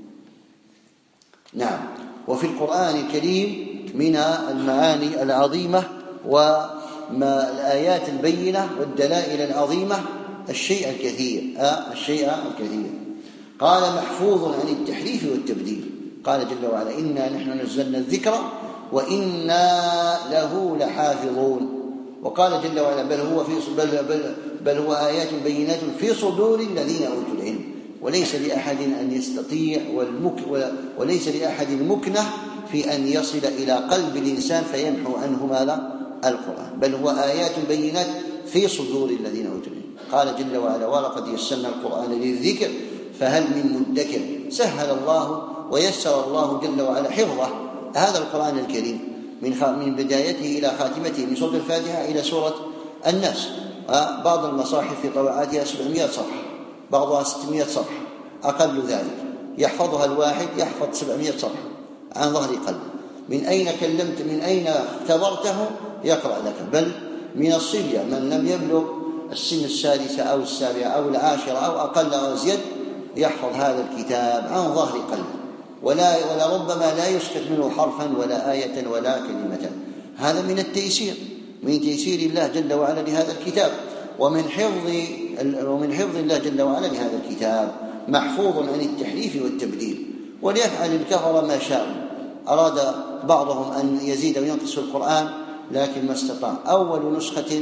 نعم. وفي القرآن الكريم من المعاني العظيمة وما الآيات البينة والدلائل العظيمة الشيء الكثير آه الشيء الكثير. قال محفوظ عن التحريف والتبديل. قال جل وعلا إنا نحن نزلنا الذكر وإنا له لحافظون. وقال جل وعلا بل هو في بل, بل, بل هو آيات بينات في صدور الذين أوتوا العلم. وليس لأحد أن يستطيع والمك وليس لأحد المكنة في أن يصل إلى قلب الإنسان فيمحو عنه ماذا؟ القرآن. بل هو آيات بينات في صدور الذين أوتوا العلم. قال جل وعلا ولقد يسرنا القرآن للذكر فهل من مدكر. سهل الله ويسر الله جل وعلا حفظه هذا القرآن الكريم من بدايته إلى خاتمته من سورة الفاتحة إلى سورة الناس. بعض المصاحف في طبعاتها سبعمائة صفحة بعضها ستمائة صفحة أقل ذلك يحفظها الواحد يحفظ سبعمائة صفحة عن ظهر قلب. من أين كلمت من أين اختبرته يقرأ لك. بل من الصبية من لم يبلغ السن السادسة أو السابعة أو العاشرة أو أقل أو أزيد يحفظ هذا الكتاب عن ظهر قلب ولا ولربما لا يسقط منه حرفا ولا آية ولا كلمة. هذا من التيسير من تيسير الله جل وعلا لهذا الكتاب ومن حفظ ومن حفظ الله جل وعلا لهذا الكتاب. محفوظ عن التحريف والتبديل. وليفعل الكفر ما شاء. أراد بعضهم أن يزيد وينقص في القرآن لكن ما استطاع. أول نسخة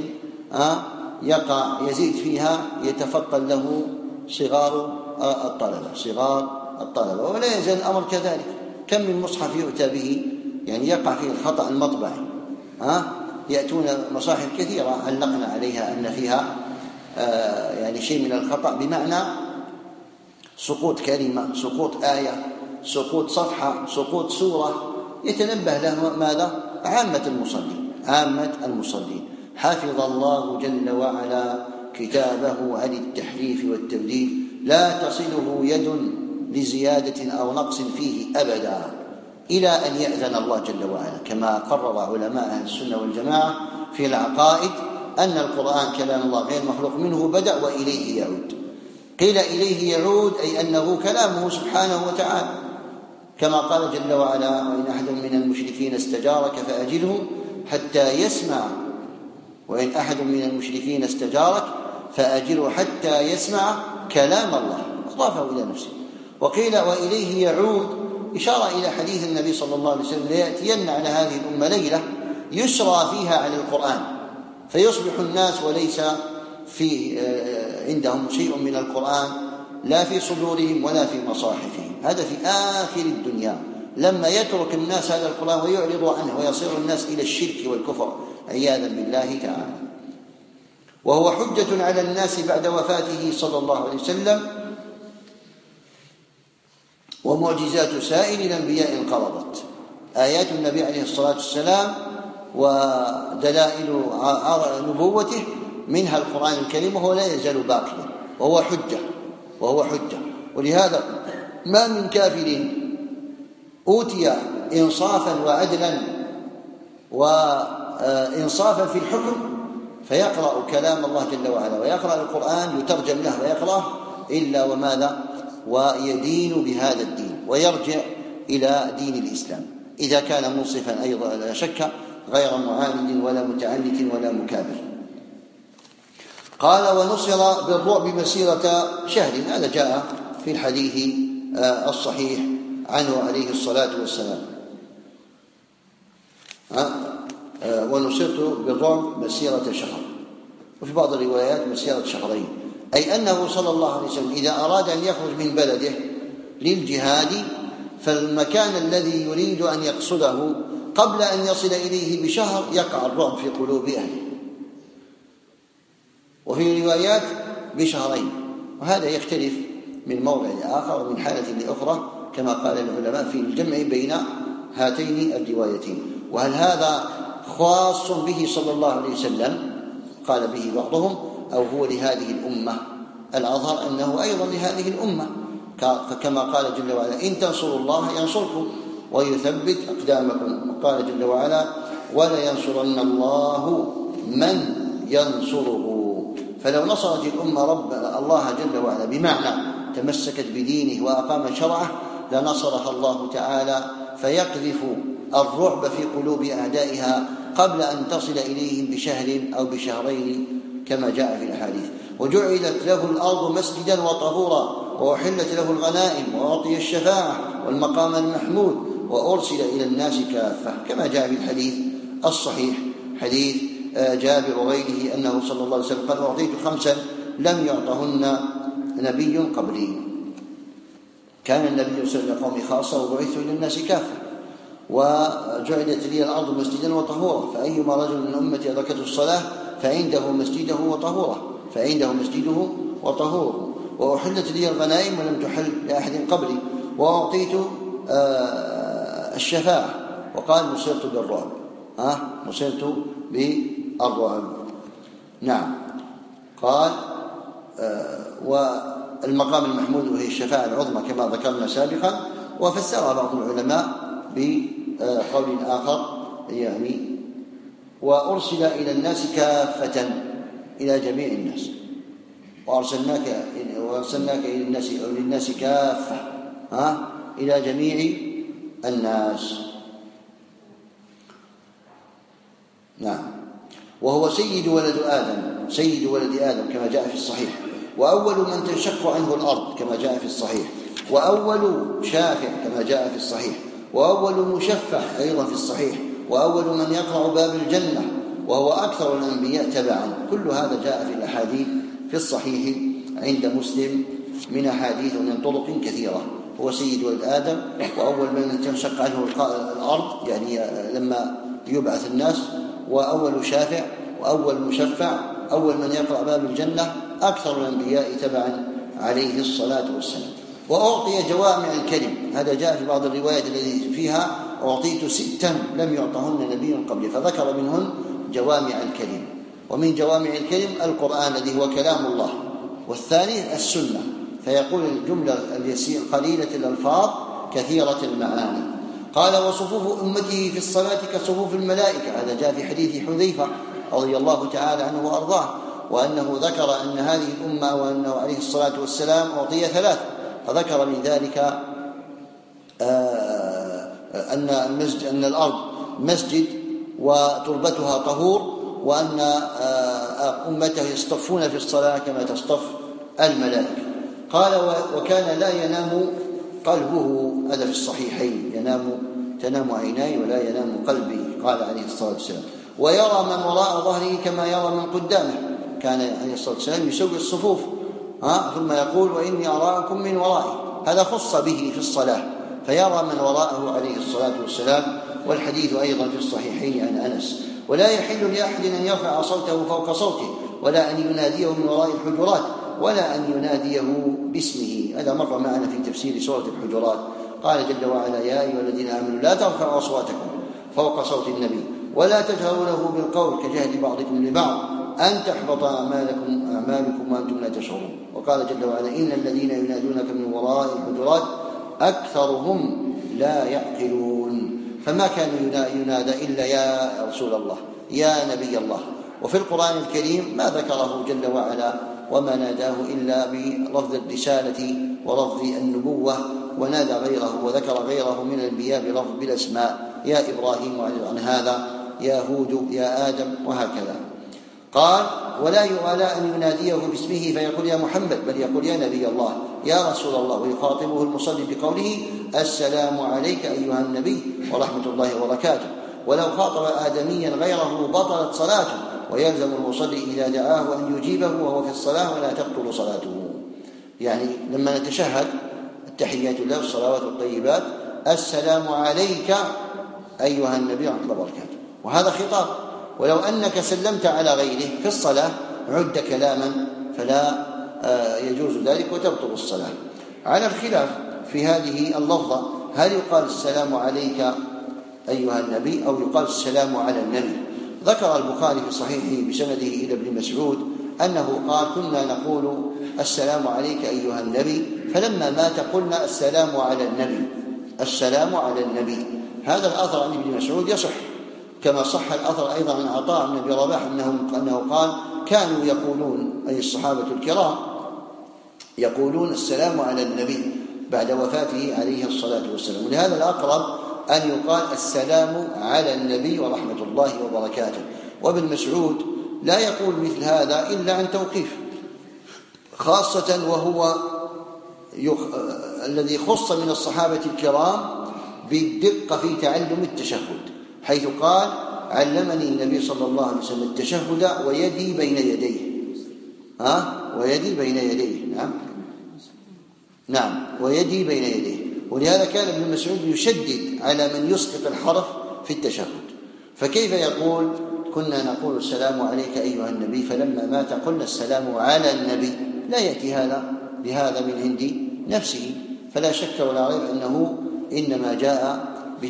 يقع يزيد فيها يتفطن له صغار الطلبة صغار الطلبة ولا يزال الأمر كذلك. كم من مصحف يؤتى به يعني يقع فيه الخطأ المطبعي. ها يأتون مصاحف كثيرة علقنا عليها أن فيها آه يعني شيء من الخطأ بمعنى سقوط كلمة سقوط آية سقوط صفحة سقوط سورة يتنبه له ماذا؟ عامة المصلين عامة المصلين. حفظ الله جل وعلا كتابه عن التحريف والتبديل لا تصله يد لزيادة أو نقص فيه أبدا إلى أن يأذن الله جل وعلا كما قرر علماء أهل السنة والجماعة في العقائد أن القرآن كلام الله غير مخلوق منه بدأ وإليه يعود. قيل إليه يعود أي أنه كلامه سبحانه وتعالى كما قال جل وعلا وإن أحد من المشركين استجارك فأجره حتى يسمع وإن أحد من المشركين استجارك فأجره حتى يسمع كلام الله أضافه إلى نفسه. وقيل وإليه يعود إشارة إلى حديث النبي صلى الله عليه وسلم ليأتين على هذه الأمة ليلة يسرى فيها على القرآن فيصبح الناس وليس في عندهم شيء من القرآن لا في صدورهم ولا في مصاحفهم. هذا في آخر الدنيا لما يترك الناس هذا القرآن ويعرضوا عنه ويصير الناس إلى الشرك والكفر عياذا بالله تعالى. وهو حجة على الناس بعد وفاته صلى الله عليه وسلم ومعجزات سائر الأنبياء انقرضت. آيات النبي عليه الصلاة والسلام ودلائل نبوته منها القرآن الكريم، وهو لا يزال باقيا وهو حجة وهو حجة ولهذا ما من كافر أوتي إنصافا وعدلا وإنصافا في الحكم فيقرأ كلام الله جل وعلا ويقرأ القرآن يترجم له ويقرأه إلا وماذا ويدين بهذا الدين ويرجع إلى دين الإسلام إذا كان منصفا أيضا لا شك غير معاند ولا متعنت ولا مكابر. قال ونصر بالرعب مسيرة شهر، هذا جاء في الحديث الصحيح عنه عليه الصلاة والسلام. ونصرت بالرعب مسيرة شهر، وفي بعض الروايات مسيرة شهرين، أي أنه صلى الله عليه وسلم إذا أراد أن يخرج من بلده للجهاد فالمكان الذي يريد أن يقصده قبل أن يصل إليه بشهر يقع الرعب في قلوب أهله، وفي روايات بشهرين، وهذا يختلف من موضع لآخر ومن حالة لأخرى كما قال العلماء في الجمع بين هاتين الروايتين. وهل هذا خاص به صلى الله عليه وسلم قال به بعضهم أو هو لهذه الأمة؟ الأظهر أنه أيضا لهذه الأمة، كما قال جل وعلا إن تنصروا الله ينصركم ويثبت أقدامكم، وقال جل وعلا ولينصرن الله من ينصره. فلو نصرت الأمة رب الله جل وعلا بمعنى تمسكت بدينه وأقام شرعه لنصرها الله تعالى فيقذف الرعب في قلوب أعدائها قبل أن تصل إليهم بشهر أو بشهرين كما جاء في الأحاديث. وجعلت له الأرض مسجدا وطهورا وأحلت له الغنائم وأعطي الشفاعة والمقام المحمود وأرسل إلى الناس كافة كما جاء في الحديث الصحيح حديث جابر وغيره أنه صلى الله عليه وسلم قال أعطيت خمسا لم يعطهن نبي قبلي. كان النبي صلى الله عليه وسلم قومي خاصة وبعثت إلى الناس كافة، وجعلت لي الأرض مسجدا وطهورا، فأيما رجل من أمتي أدركته الصلاة فعنده مسجده وطهوره فعنده مسجده وطهوره وأحلت لي الغنائم ولم تحل لأحد قبلي، وأعطيت الشفاعة، وقال نصرت بالرعب ها نصرت بالرعب. نعم. قال والمقام المحمود وهي الشفاعة العظمى كما ذكرنا سابقا، وفسرها بعض العلماء بقول آخر يعني وأرسل إلى الناس كافة إلى جميع الناس وأرسلناك وأرسلناك إلى الناس أو للناس كافة ها إلى جميع الناس. نعم. وهو سيد ولد آدم سيد ولد آدم كما جاء في الصحيح، وأول من تنشق عنه الأرض كما جاء في الصحيح، وأول شافع كما جاء في الصحيح، وأول مشفع أيضا في الصحيح، وأول من يقرع باب الجنة، وهو أكثر الأنبياء تبعا. كل هذا جاء في الأحاديث في الصحيح عند مسلم من أحاديث ومن طرق كثيرة. هو سيد ولد آدم وأول من تنشق عنه الأرض يعني لما يبعث الناس، وأول شافع وأول مشفع، أول من يقرأ باب الجنة، أكثر الأنبياء تبعا عليه الصلاة والسلام. وأعطي جوامع الكلم، هذا جاء في بعض الروايات التي فيها أعطيت ستا لم يعطهن نبي قبلي، فذكر منهن جوامع الكلم. ومن جوامع الكلم القرآن الذي هو كلام الله، والثاني السنة، فيقول الجملة اليسير قليلة الألفاظ كثيرة المعاني. قال وصفوف أمته في الصلاة كصفوف الملائكة، هذا جاء في حديث حذيفة رضي الله تعالى عنه وأرضاه، وأنه ذكر أن هذه الأمة وأنه عليه الصلاة والسلام أعطي ثلاث، فذكر من ذلك أن المسجد أن الأرض مسجد وتربتها طهور، وأن أمته يصطفون في الصلاة كما تصطف الملائكة. قال وكان لا ينام قلبه، هذا في الصحيحين، ينام تنام عيناي ولا ينام قلبي، قال عليه الصلاة والسلام، ويرى من وراء ظهره كما يرى من قدامه. كان عليه الصلاة والسلام يسوي الصفوف ها ثم يقول وإني أراكم من ورائي، هذا خص به في الصلاة، فيرى من وراءه عليه الصلاة والسلام. والحديث أيضا في الصحيحين عن أنس. ولا يحل لأحد أن يرفع صوته فوق صوته، ولا أن يناديه من وراء الحجرات، ولا أن يناديه باسمه. هذا مر معنا في تفسير سورة الحجرات. قال جل وعلا يا أيها الذين آمنوا لا ترفعوا أصواتكم فوق صوت النبي ولا تجهروا له بالقول كجهر بعضكم لبعض أن تحبط أعمالكم أعمالكم وأنتم لا تشعرون. وقال جل وعلا إن الذين ينادونك من وراء الحجرات أكثرهم لا يعقلون. فما كان ينادى إلا يا رسول الله يا نبي الله. وفي القرآن الكريم ما ذكره جل وعلا وما ناداه إلا بلفظ الرسالة ولفظ النبوة، ونادى غيره وذكر غيره من الأنبياء بلفظ بالأسماء، يا إبراهيم وعن عن هذا، يا هود، يا آدم، وهكذا. قال ولا يوالى أن يناديه باسمه فيقول يا محمد، بل يقول يا نبي الله يا رسول الله، ويخاطبه المصلي بقوله السلام عليك أيها النبي ورحمة الله وبركاته. ولو خاطب آدميا غيره بطلت صلاته، ويلزم المصلي إذا دعاه أن يجيبه وهو في الصلاة ولا تبطل صلاته. يعني لما نتشهد التحيات له الصلوات الطيبات السلام عليك أيها النبي ورحمة الله وبركاته، وهذا خطاب. ولو أنك سلمت على غيره في الصلاة عد كلاما فلا يجوز ذلك وتبطل الصلاة. على الخلاف في هذه اللفظة، هل يقال السلام عليك أيها النبي أو يقال السلام على النبي؟ ذكر البخاري في صحيحه بسنده إلى ابن مسعود أنه قال كنا نقول السلام عليك أيها النبي، فلما مات قلنا السلام على النبي السلام على النبي. هذا الأثر عن ابن مسعود يصح، كما صح الأثر أيضا عن عطاء بن أبي رباح أنه قال كانوا يقولون أي الصحابة الكرام يقولون السلام على النبي بعد وفاته عليه الصلاة والسلام. ولهذا الأقرب أن يقال السلام على النبي ورحمة الله وبركاته. وابن مسعود لا يقول مثل هذا إلا عن توقيف، خاصة وهو يخ... الذي خص من الصحابة الكرام بالدقة في تعلم التشهد، حيث قال علمني النبي صلى الله عليه وسلم التشهد ويدي بين يديه ها ويدي بين يديه نعم نعم ويدي بين يديه. ولهذا كان ابن مسعود يشدد على من يسقط الحرف في التشهد. فكيف يقول كنا نقول السلام عليك أيها النبي فلما مات قلنا السلام على النبي؟ لا يأتي هذا بهذا من عند نفسه. فلا شك ولا ريب أنه إنما جاء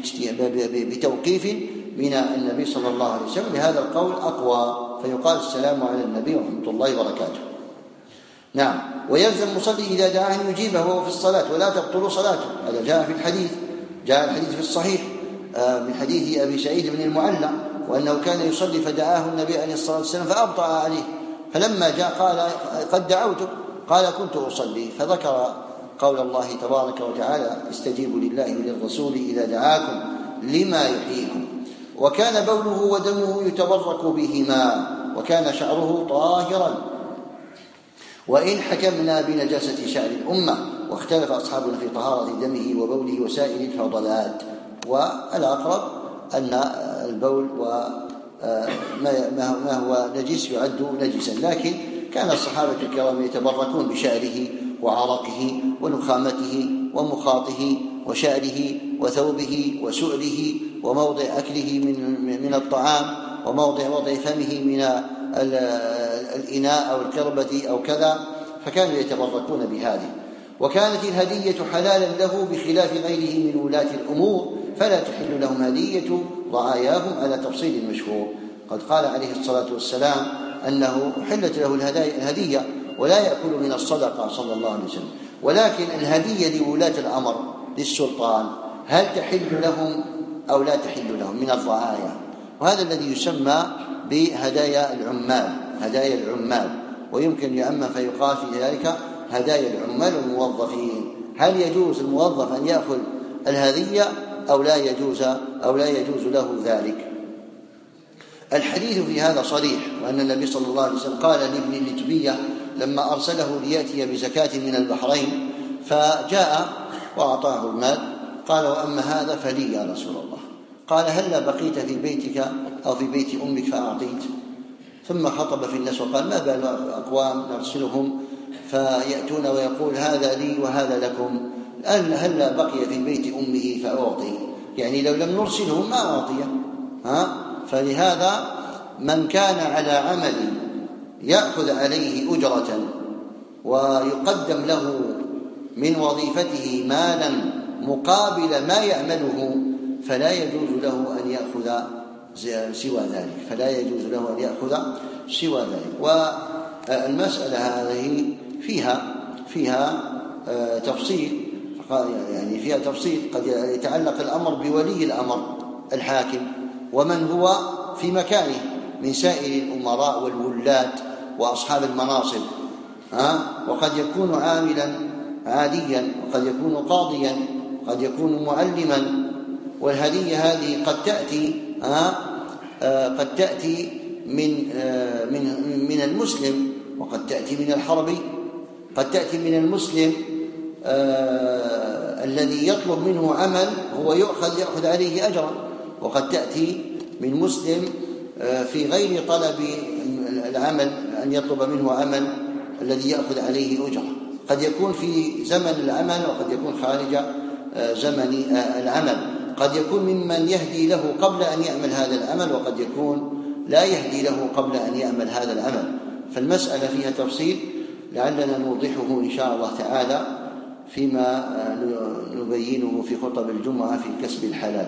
بتوقيف من النبي صلى الله عليه وسلم. لهذا القول أقوى، فيقال السلام على النبي ورحمة الله وبركاته. نعم. ويلزم المصلي إذا دعاه أن يجيبه وهو في الصلاة ولا تبطل صلاته. هذا جاء في الحديث جاء الحديث في الصحيح من حديث أبي سعيد بن المعلى، وأنه كان يصلي فدعاه النبي عليه الصلاة والسلام فأبطأ عليه، فلما جاء قال قد دعوتك، قال كنت أصلي، فذكر قول الله تبارك وتعالى استجيبوا لله وللرسول إذا دعاكم لما يحييكم. وكان بوله ودمه يتبرك بهما، وكان شعره طاهرا، وإن حكمنا بنجاسة شعر الأمة، واختلف أصحابنا في طهارة دمه وبوله وسائر الفضلات. والأقرب أن البول وما هو نجس يعد نجسا، لكن كان الصحابة الكرام يتبركون بشعره وعرقه ونخامته ومخاطه وشعره وثوبه وسؤله وموضع أكله من من الطعام وموضع وضع فمه من الإناء أو الكربة أو كذا، فكانوا يتبركون بهذه. وكانت الهدية حلالا له بخلاف غيره من ولاة الأمور، فلا تحل لهم هدية رعاياهم على تفصيل المشهور. قد قال عليه الصلاة والسلام أنه حلت له الهدية ولا يأكل من الصدقة صلى الله عليه وسلم، ولكن الهدية لولاة الأمر للسلطان هل تحل لهم أو لا تحل لهم من الرعايا. وهذا الذي يسمى بهدايا العمال هدايا العمال ويمكن يعمم فيقال في ذلك هدايا العمال والموظفين. هل يجوز الموظف أن يأخذ الهدية أو لا يجوز أو لا يجوز له ذلك؟ الحديث في هذا صريح، وأن النبي صلى الله عليه وسلم قال لابن لتبية لما أرسله ليأتي بزكاة من البحرين فجاء وأعطاه المال، قال وأما هذا فلي يا رسول الله. قال هلا بقيت في بيتك أو في بيت أمك فأعطيت؟ ثم خطب في الناس وقال ما بال أقوام نرسلهم فيأتون ويقول هذا لي وهذا لكم، هلا بقي في بيت أمه فأعطي، يعني لو لم نرسلهم ما أعطيه. ها؟ فلهذا من كان على عمل يأخذ عليه أجرة ويقدم له من وظيفته مالا مقابل ما يعمله فلا يجوز له أن يأخذ سوى ذلك، فلا يجوز له أن يأخذ سوى ذلك. والمسألة هذه فيها فيها تفصيل، يعني فيها تفصيل قد يتعلق الأمر بولي الأمر الحاكم ومن هو في مكانه من سائر الأمراء والولاة وأصحاب المناصب، وقد يكون عاملا عاديا، وقد يكون قاضيا، وقد يكون معلما. والهدية هذه قد تأتي قد تأتي من من من المسلم، وقد تأتي من الحربي. قد تأتي من المسلم آه الذي يطلب منه عمل هو يأخذ يأخذ عليه أجرا، وقد تأتي من مسلم آه في غير طلب العمل أن يطلب منه عمل الذي يأخذ عليه أجرا. قد يكون في زمن العمل وقد يكون خارج آه زمن آه العمل. قد يكون ممن يهدي له قبل أن يعمل هذا العمل، وقد يكون لا يهدي له قبل أن يعمل هذا العمل. فالمسألة فيها تفصيل لعلنا نوضحه إن شاء الله تعالى فيما نبينه في خطب الجمعة في كسب الحلال.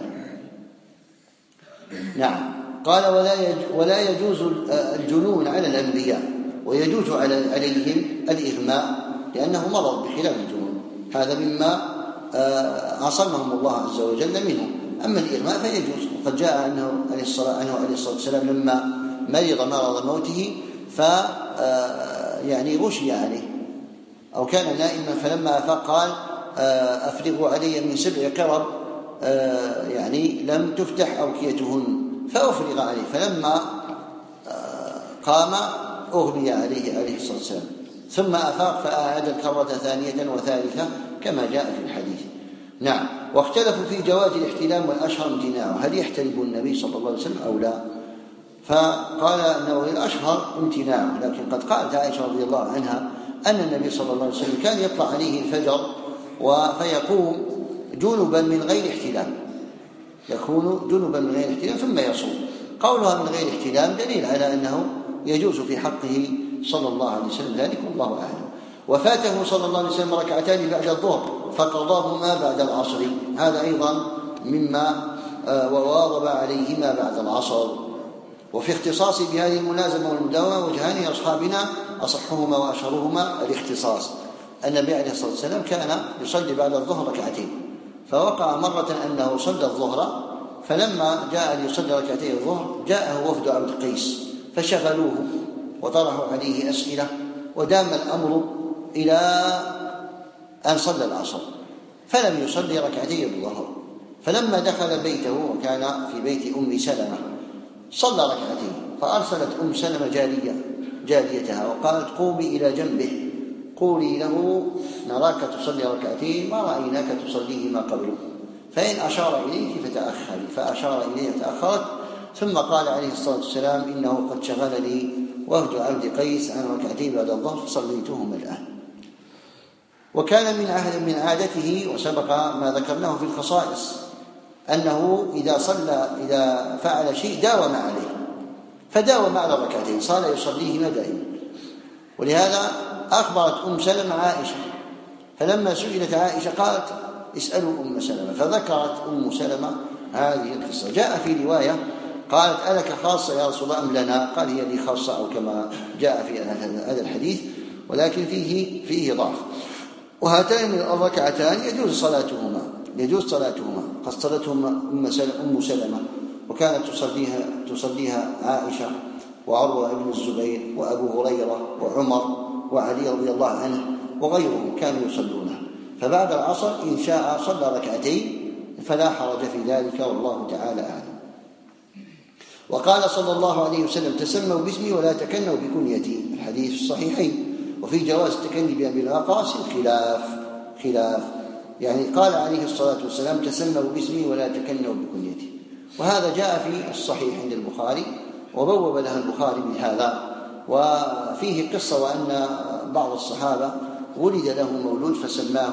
نعم. قال ولا ولا يجوز الجنون على الأنبياء، ويجوز عليهم الإغماء لأنه مرض بخلاف الجنون، هذا مما عصمهم الله عز وجل منه. أما الإغماء فيجوز، وقد جاء أنه عليه الصلاة عنه عليه الصلاة والسلام لما مرض مرض موته ف يعني غشي عليه أو كان نائما، فلما أفاق قال أفرغوا علي من سبع كرب يعني لم تفتح أوكيتهن، فأفرغ عليه، فلما قام أغمي عليه عليه الصلاة والسلام، ثم أفاق فأعاد الكرة ثانية وثالثة كما جاء في الحديث. نعم. واختلفوا في جواز الاحتلام، والأشهر امتناعه، هل يحتلم النبي صلى الله عليه وسلم أو لا؟ فقال أنه الأشهر امتناعه، لكن قد قالت عائشة رضي الله عنها أن النبي صلى الله عليه وسلم كان يطلع عليه الفجر فيقوم جنبا من غير احتلام، يكون جنبا من غير احتلام ثم يصوم. قولها من غير احتلام دليل على أنه يجوز في حقه صلى الله عليه وسلم ذلك، والله أعلم. وفاته صلى الله عليه وسلم ركعتان بعد الظهر فقضاهما بعد العصر، هذا أيضا مما وواظب عليهما بعد العصر. وفي اختصاص بهذه الملازمة والمداومة وجهان أصحابنا أصحهما وأشهرهما الاختصاص. النبي عليه الصلاة والسلام كان يصلي بعد الظهر ركعتين، فوقع مرة أنه صلى الظهر، فلما جاء ليصلي ركعتين الظهر جاءه وفد عبد القيس فشغلوه وطرحوا عليه أسئلة، ودام الأمر إلى أن صلى العصر فلم يصلي ركعتين الظهر. فلما دخل بيته وكان في بيت أم سلمة صلى ركعتين، فأرسلت أم سلمة جارية جاريتها وقالت قومي إلى جنبه قولي له نراك تصلي ركعتين ما رأيناك تصليهما قبله، فإن أشار إليك فتأخري، فأشار إليه تأخرت، ثم قال عليه الصلاة والسلام إنه قد شغلني وفد عبد قيس عن ركعتين بعد الظهر فصليتهما الآن. وكان من عهد من عادته، وسبق ما ذكرناه في الخصائص، أنه إذا صلى إذا فعل شيء داوم عليه، فداوم على الركعتين صار يصليهما دائما. ولهذا أخبرت أم سلمة عائشة، فلما سئلت عائشة قالت اسألوا أم سلمة، فذكرت أم سلمة هذه القصة. جاء في رواية قالت ألك خاصة يا رسول الله أم لنا؟ قال هي لي خاصة، أو كما جاء في هذا الحديث، ولكن فيه فيه ضعف. وهاتان الركعتان يجوز صلاتهما يجوز صلاتهما قد صلتهما أم سلمة، وكانت تصليها تصليها عائشة وعروة بن الزبير وأبو هريرة وعمر وعلي رضي الله عنه وغيرهم كانوا يصلونها. فبعد العصر إن شاء صلى ركعتين فلا حرج في ذلك، والله تعالى أعلم. وقال صلى الله عليه وسلم تسموا باسمي ولا تكنوا بكنيتي، الحديث الصحيحين. وفي جواز التكني بأبي الأقاسم خلاف خلاف يعني قال عليه الصلاة والسلام تسموا باسمي ولا تكنوا بكنيتي، وهذا جاء في الصحيح عند البخاري، وبوب له البخاري بهذا. وفيه قصة وأن بعض الصحابة ولد له مولود فسماه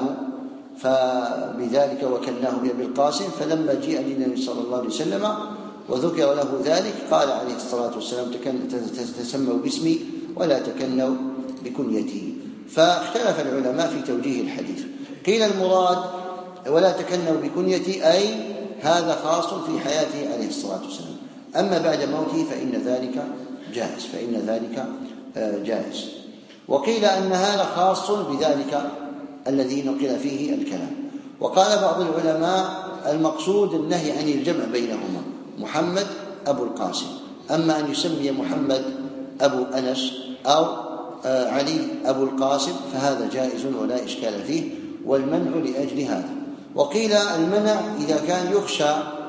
فبذلك وكناه بأبي القاسم، فلما جاء للنبي صلى الله عليه وسلم وذكر له ذلك قال عليه الصلاة والسلام تسموا باسمي ولا تكنوا بكنيتي. فاختلف العلماء في توجيه الحديث. قيل المراد ولا تكنوا بكنيتي أي هذا خاص في حياته عليه الصلاة والسلام، أما بعد موته فإن ذلك جائز فإن ذلك جائز. وقيل أن هذا خاص بذلك الذي نقل فيه الكلام. وقال بعض العلماء المقصود النهي عن الجمع بينهما، محمد أبو القاسم. أما أن يسمي محمد أبو أنس أو علي أبو القاسم فهذا جائز ولا إشكال فيه، والمنع لأجل هذا. وقيل المنع إذا كان يخشى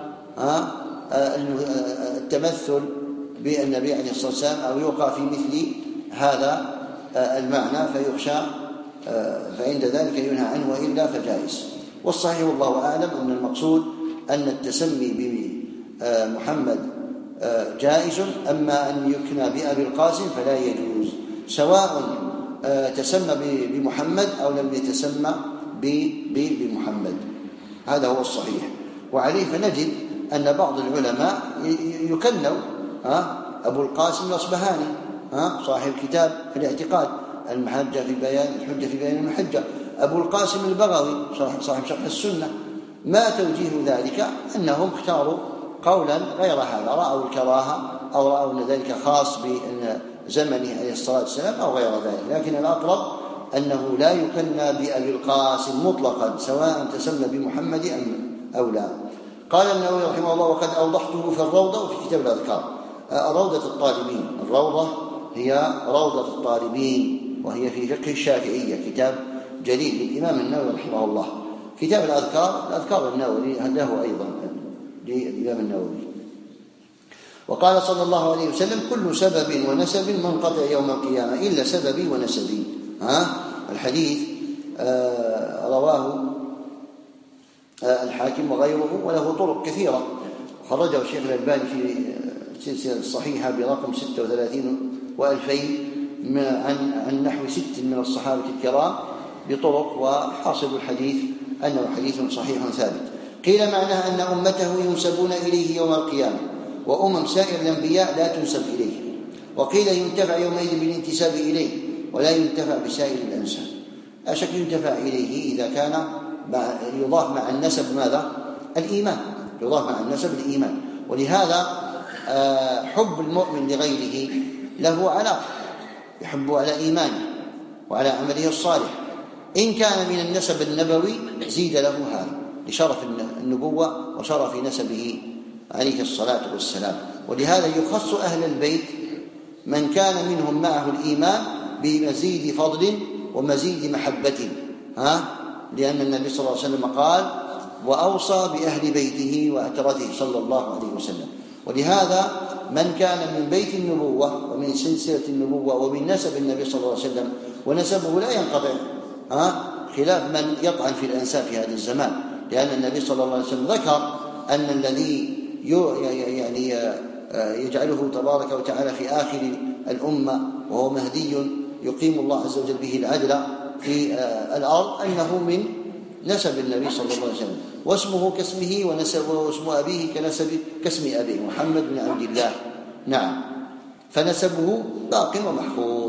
التمثل بالنبي عليه الصلاة والسلام أو يوقع في مثل هذا المعنى فيخشى، فعند ذلك ينهى عنه، وإلا فجائز. والصحيح والله أعلم أن المقصود أن التسمي بمحمد جائز، أما أن يكنى بأبي القاسم فلا يجوز، سواء تسمى بمحمد أو لم يتسمى بمحمد. هذا هو الصحيح. وعليه فنجد أن بعض العلماء يكنوا أبو القاسم الأصبهاني صاحب كتاب في الاعتقاد المحجة في بيان الحجة في بيان المحجة، أبو القاسم البغوي صاحب شرح السنة. ما توجيه ذلك؟ أنهم اختاروا قولا غير هذا، رأوا الكراهة أو رأوا أن ذلك خاص بزمنه عليه الصلاة والسلام أو غير ذلك، لكن الأقرب أنه لا يكنى بأبي القاسم مطلقا سواء تسمى بمحمد أو لا. قال النووي رحمه الله: وقد أوضحته في الروضة وفي كتاب الأذكار. روضة الطالبين، الروضة هي روضة الطالبين وهي في فقه الشافعية، كتاب جليل للإمام النووي رحمه الله. كتاب الأذكار، الأذكار النووي له أيضا للإمام النووي. وقال صلى الله عليه وسلم: كل سبب ونسب منقطع يوم القيامة إلا سببي ونسبي. ها الحديث آه رواه آه الحاكم وغيره، وله طرق كثيرة، خرجه الشيخ الألباني في السلسلة الصحيحة برقم ستة وثلاثين وألفين عن عن نحو ست من الصحابة الكرام بطرق، وحاصل الحديث أنه حديث صحيح ثابت. قيل معناه أن أمته ينسبون إليه يوم القيامة، وأمم سائر الأنبياء لا تنسب إليه. وقيل ينتفع يومئذ بالانتساب إليه ولا ينتفع بسائر الأنساب. لا شك ينتفع إليه إذا كان يضاف مع النسب ماذا؟ الإيمان، يضاف مع النسب الإيمان. ولهذا حب المؤمن لغيره له علاقة، يحب على إيمانه وعلى عمله الصالح. إن كان من النسب النبوي زيد له هذا لشرف النبوة وشرف نسبه عليه الصلاة والسلام. ولهذا يخص أهل البيت من كان منهم معه الإيمان بمزيد فضل ومزيد محبة، ها؟ لأن النبي صلى الله عليه وسلم قال: وأوصى بأهل بيته وأترته صلى الله عليه وسلم. ولهذا من كان من بيت النبوة ومن سلسلة النبوة ومن نسب النبي صلى الله عليه وسلم ونسبه لا ينقطع، ها؟ خلاف من يطعن في الأنساب في هذا الزمان، لأن النبي صلى الله عليه وسلم ذكر أن الذي يعني يجعله تبارك وتعالى في آخر الأمة وهو مهدي يقيم الله عز وجل به العدل في الأرض أنه من نسب النبي صلى الله عليه وسلم، واسمه كاسمه ونسبه واسم أبيه كنسب كاسم أبيه محمد بن عبد الله. نعم، فنسبه باق ومحفوظ.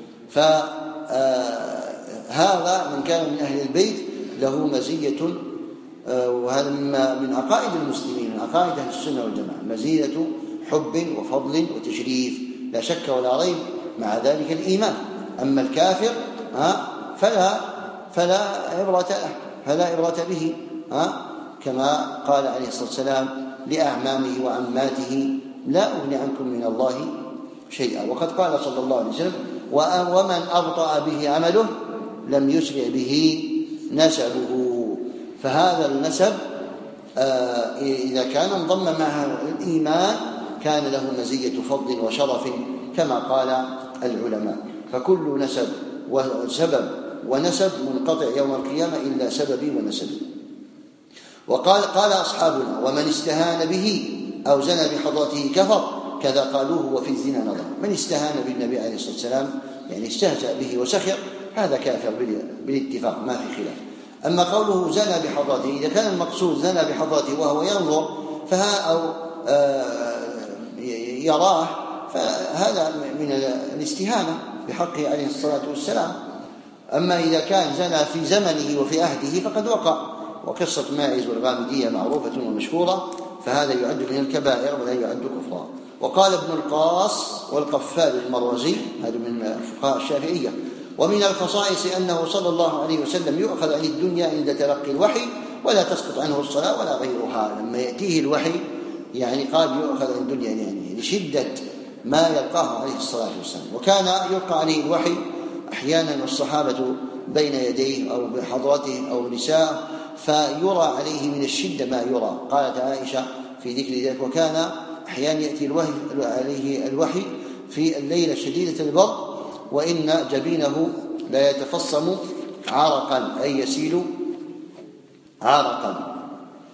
فهذا من كان من أهل البيت له مزية، وهذا من عقائد المسلمين، من عقائد أهل السنة والجماعة، مزية حب وفضل وتشريف لا شك ولا ريب، مع ذلك الإيمان. أما الكافر فلا فلا عبرة له، فلا عبرة به، كما قال عليه الصلاة والسلام لأعمامه وعماته: لا أغني عنكم من الله شيئا. وقد قال صلى الله عليه وسلم: ومن أبطأ به عمله لم يسرع به نسبه. فهذا النسب إذا كان انضم معه الإيمان كان له مزية فضل وشرف كما قال العلماء. فكل نسب وسبب ونسب منقطع يوم القيامة إلا سببي ونسبي. وقال قال أصحابنا: ومن استهان به أو زنى بحضرته كفر، كذا قالوه وفي الزنا نظر. من استهان بالنبي عليه الصلاة والسلام يعني استهزأ به وسخر، هذا كافر بالاتفاق ما في خلاف. أما قوله زنى بحضرته، إذا كان المقصود زنى بحضرته وهو ينظر فها أو يراه فهذا من الاستهانة بحقه عليه الصلاة والسلام. أما إذا كان زنى في زمنه وفي عهده فقد وقع. وقصة ماعز والغامدية معروفة ومشهورة، فهذا يعد من الكبائر ولا يعد كفرا. وقال ابن القاص والقفال المروزي، هذا من فقهاء الشافعية: ومن الخصائص أنه صلى الله عليه وسلم يؤخذ عن الدنيا عند تلقي الوحي ولا تسقط عنه الصلاة ولا غيرها. لما يأتيه الوحي يعني قال يؤخذ عن الدنيا يعني لشدة ما يلقاه عليه الصلاة والسلام. وكان يلقى عليه الوحي أحيانا والصحابة بين يديه أو بحضرته أو نساء، فيرى عليه من الشدة ما يرى. قالت عائشة في ذكر ذلك: وكان أحيانا يأتي الوحي عليه الوحي في الليلة شديدة البرد وإن جبينه لا يتفصم عرقا، أي يسيل عرقا،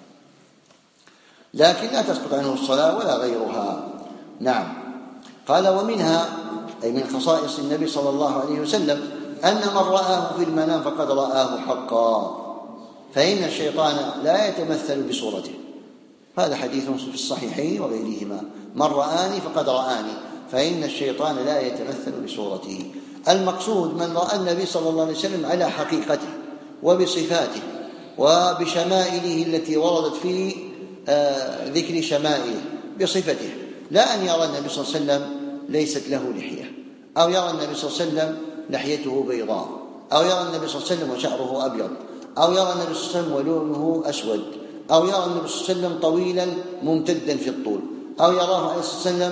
لكن لا تسقط عنه الصلاة ولا غيرها. نعم. قال: ومنها أي من خصائص النبي صلى الله عليه وسلم أن من رآه في المنام فقد رآه حقا، فإن الشيطان لا يتمثل بصورته. هذا حديث في الصحيحين وغيرهما: من رآني فقد رآني، فإن الشيطان لا يتمثل بصورته. المقصود من رأى النبي صلى الله عليه وسلم على حقيقته وبصفاته وبشمائله التي وردت في آه ذكر شمائله بصفته، لا أن يرى النبي صلى الله عليه وسلم ليست له لحية، أو يرى النبي صلى الله عليه وسلم لحيته بيضاء، أو يرى النبي صلى الله عليه وسلم وشعره أبيض، أو يرى النبي صلى الله عليه وسلم ولونه أسود، أو يرى النبي صلى الله عليه وسلم طويلا ممتدا في الطول، أو يراه عليه الصلاة والسلام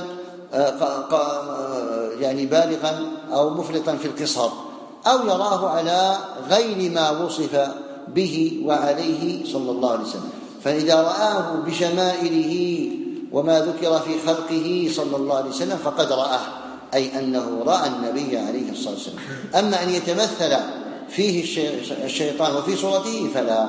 يعني بالغا أو مفرطا في القصر، أو يراه على غير ما وصف به وعليه صلى الله عليه وسلم. فإذا رآه بشمائله وما ذكر في خلقه صلى الله عليه وسلم فقد رآه، أي أنه رأى النبي عليه الصلاة والسلام. أما أن يتمثل فيه الشيطان وفي صورته فلا.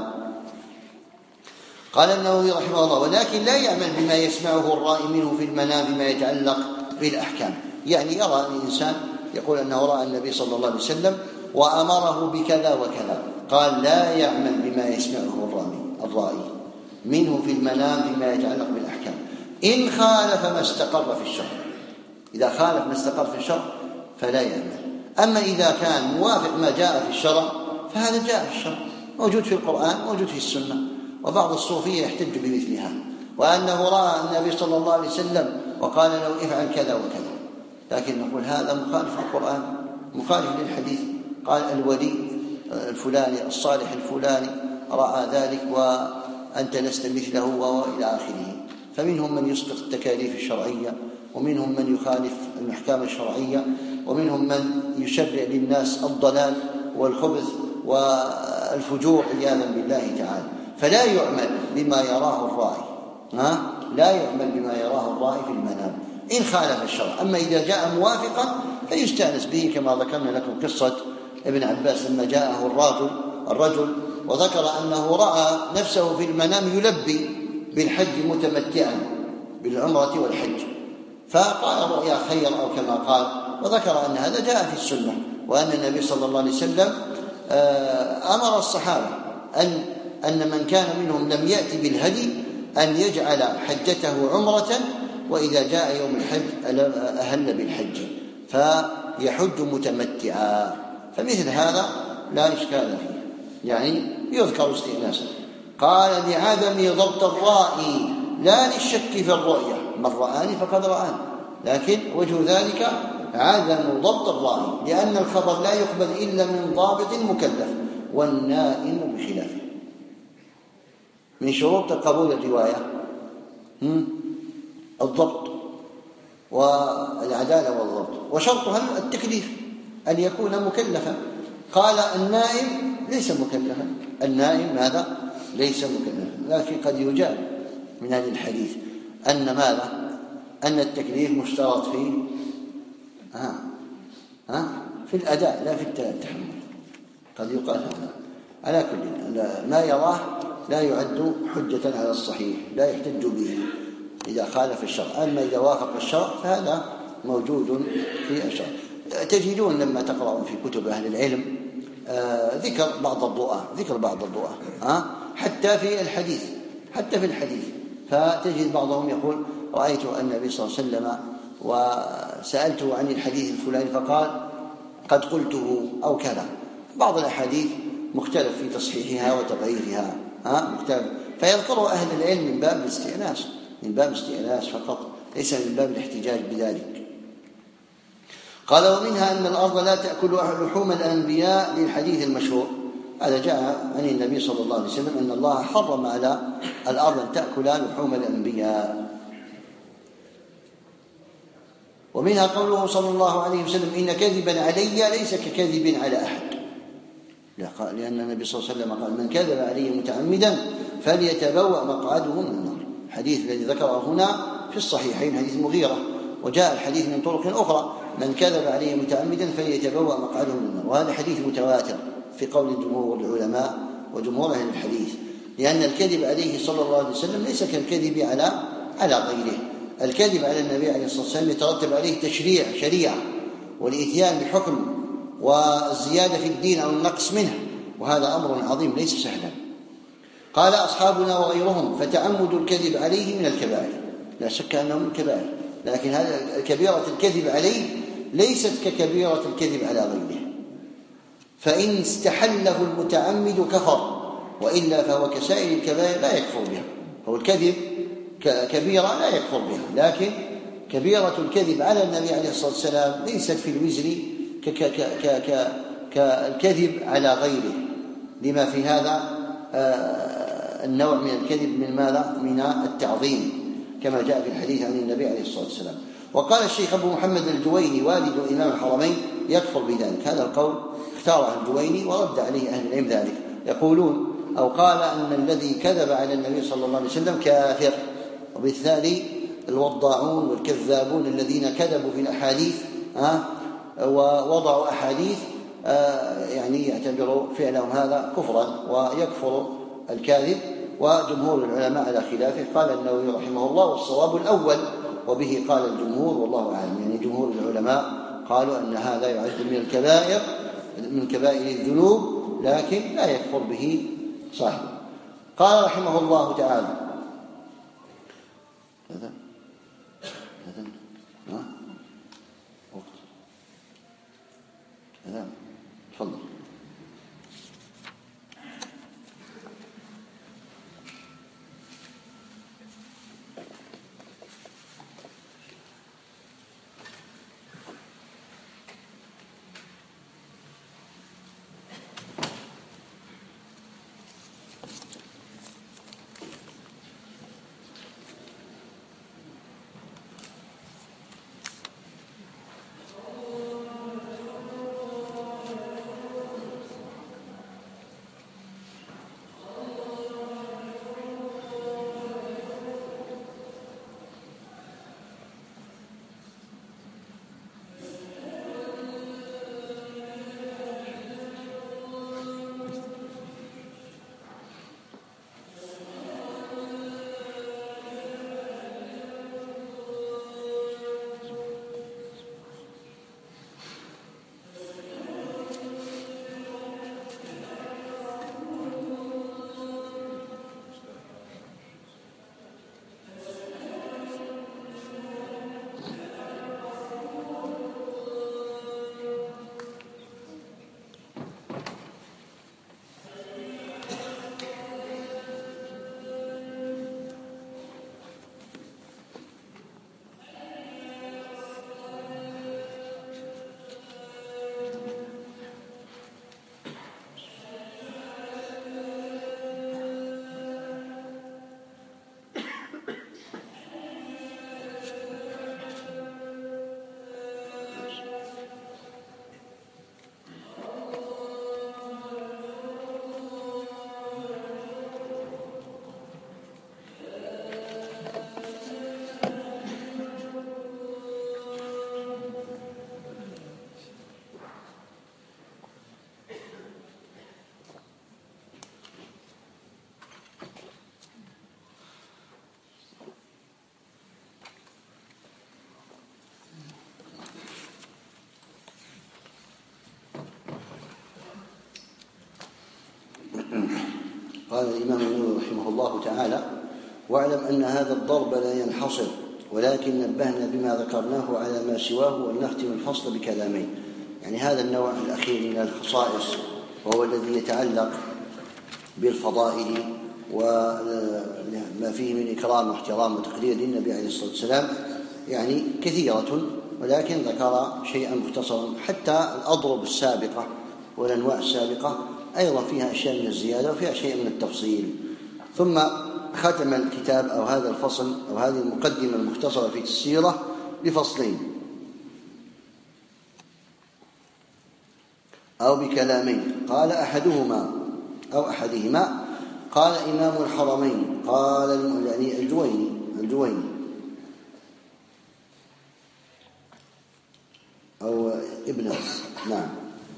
قال النووي رحمه الله: ولكن لا يعمل بما يسمعه الرائي منه في المنام بما يتعلق بالأحكام. يعني يرى الإنسان يقول أنه رأى النبي صلى الله عليه وسلم وأمره بكذا وكذا، قال: لا يعمل بما يسمعه الرائي منه في المنام بما يتعلق بالأحكام إن خالف ما استقر في الشرع. إذا خالف ما استقر في الشرع فلا يعمل. أما إذا كان موافق ما جاء في الشرع فهذا جاء في الشرع، موجود في القرآن، موجود في السنة. وبعض الصوفية يحتج بمثلها، وأنه رأى النبي صلى الله عليه وسلم وقال له افعل كذا وكذا، لكن نقول هذا مخالف للقرآن، مخالف للحديث. قال الولي الفلاني الصالح الفلاني رأى ذلك وأنت لست مثله وإلى آخره. فمنهم من يسقط التكاليف الشرعية، ومنهم من يخالف الأحكام الشرعية، ومنهم من يشرع للناس الضلال والخبث والفجور عياذا بالله تعالى. فلا يعمل بما يراه الرائي، ها؟ لا يعمل بما يراه الرائي في المنام إن خالف الشرع. أما إذا جاء موافقا فيستأنس به، كما ذكرنا لكم قصة ابن عباس لما جاءه الرجل الرجل وذكر أنه رأى نفسه في المنام يلبي بالحج متمتعا بالعمرة والحج، فقال رؤيا خير أو كما قال، وذكر أن هذا جاء في السنة، وأن النبي صلى الله عليه وسلم أمر الصحابة أن أن من كان منهم لم يأتي بالهدي أن يجعل حجته عمرة، وإذا جاء يوم الحج أهل بالحج فيحج متمتعا. فمثل هذا لا إشكال فيه، يعني يذكر استئناسا. قال: لعدم ضبط الرائي لا للشك في الرؤية، من رآني فقد رآني، لكن وجه ذلك عدم ضبط الرائي، لأن الخبر لا يقبل إلا من ضابط مكلف، والنائم بخلافه. من شروط قبول الرواية الضبط والعدالة والضبط، وشرطها التكليف، أن يكون مكلفا. قال: النائم ليس مكلفا، النائم هذا ليس مكلفا، لكن قد يجاب من أهل الحديث أن ماذا؟ أن التكليف مشترط في ها ها في الأداء لا في التحمل. قد يقال هذا. على كل ما يراه لا يعد حجة على الصحيح، لا يحتج به إذا خالف الشرع. أما إذا وافق الشرع فهذا موجود في الشرع. تجدون لما تقرأون في كتب أهل العلم آه ذكر بعض الضوء ذكر بعض الضوء آه حتى في الحديث حتى في الحديث فتجد بعضهم يقول: رأيت النبي صلى الله عليه وسلم وسألته عن الحديث الفلاني فقال قد قلته أو كذا. بعض الأحاديث مختلف في تصحيحها وتضعيفها، ها مختلف فيذكره أهل العلم من باب الاستئناس، من باب الاستئناس فقط، ليس من باب الاحتجاج بذلك. قال: ومنها أن الأرض لا تأكل لحوم الأنبياء للحديث المشهور. هذا جاء عن النبي صلى الله عليه وسلم أن الله حرم على الأرض أن تأكل لحوم الأنبياء. ومنها قوله صلى الله عليه وسلم: إن كذبا علي ليس ككذب على أحد، لأن النبي صلى الله عليه وسلم قال: من كذب علي متعمدا فليتبوأ مقعده من النار. الحديث الذي ذكره هنا في الصحيحين حديث المغيرة، وجاء الحديث من طرق أخرى: من كذب علي متعمدا فليتبوأ مقعده من النار. وهذا حديث متواتر في قول جمهور العلماء وجمهور أهل الحديث، لأن الكذب عليه صلى الله عليه وسلم ليس كالكذب على على غيره. الكذب على النبي عليه الصلاة والسلام يترتب عليه تشريع شريعة والإتيان بحكم والزيادة في الدين أو النقص منه، وهذا أمر عظيم ليس سهلا. قال أصحابنا وغيرهم: فتعمد الكذب عليه من الكبائر. لا شك أنه من الكبائر، لكن هذا كبيرة الكذب عليه ليست ككبيرة الكذب على غيره، فإن استحله المتعمد كفر، وإلا فهو كسائر الكبائر لا يكفر بها. هو الكذب كبيرة لا يكفر بها، لكن كبيرة الكذب على النبي عليه الصلاة والسلام ليست في الوزر كالكذب على غيره، لما في هذا النوع من الكذب من ماذا؟ من التعظيم، كما جاء في الحديث عن النبي عليه الصلاة والسلام. وقال الشيخ أبو محمد الجويني والد إمام الحرمين: يكفر بذلك. هذا القول اختاره الجويني ورد عليه أهل العلم ذلك. يقولون أو قال أن الذي كذب على النبي صلى الله عليه وسلم كافر. وبالتالي الوضاعون والكذابون الذين كذبوا في الأحاديث ووضعوا أحاديث يعني يعتبروا فعلهم هذا كفرا ويكفر الكاذب. وجمهور العلماء على خلافه. قال النووي رحمه الله: والصواب الأول، وبه قال الجمهور والله أعلم. يعني جمهور العلماء قالوا أن هذا يعد من الكبائر من كبائر الذنوب، لكن لا يكفر به صاحبه. قال رحمه الله تعالى: هذا هذا ها وقت هذا تفضل. قال الإمام النووي رحمه الله تعالى: واعلم أن هذا الضرب لا ينحصر، ولكن نبهنا بما ذكرناه على ما سواه، ولنختم الفصل بكلامين. يعني هذا النوع الأخير من الخصائص، وهو الذي يتعلق بالفضائل وما فيه من إكرام واحترام وتقدير للنبي عليه الصلاة والسلام يعني كثيرة، ولكن ذكر شيئا مختصرا. حتى الأضرب السابقة والأنواع السابقة أيضا فيها أشياء من الزيادة وفيها شيء من التفصيل. ثم ختم الكتاب أو هذا الفصل أو هذه المقدمة المختصرة في السيرة بفصلين أو بكلامين. قال أحدهما أو أحدهما قال إمام الحرمين، قال يعني الجويني الجويني أو ابنه، نعم.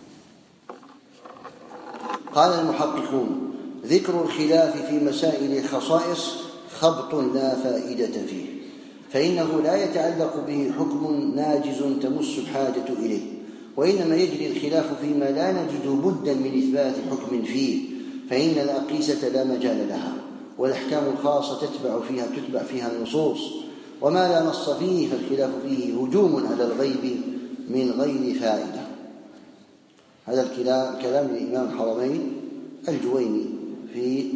قال المحققون: ذكر الخلاف في مسائل الخصائص خبط لا فائدة فيه، فإنه لا يتعلق به حكم ناجز تمس الحاجة إليه، وإنما يجري الخلاف فيما لا نجد بدا من إثبات حكم فيه، فإن الأقيسة لا مجال لها، والأحكام الخاصة تتبع فيها تتبع فيها النصوص، وما لا نص فيه فالخلاف فيه هجوم على الغيب من غير فائدة. هذا الكلام كلام الإمام الحرمين الجويني في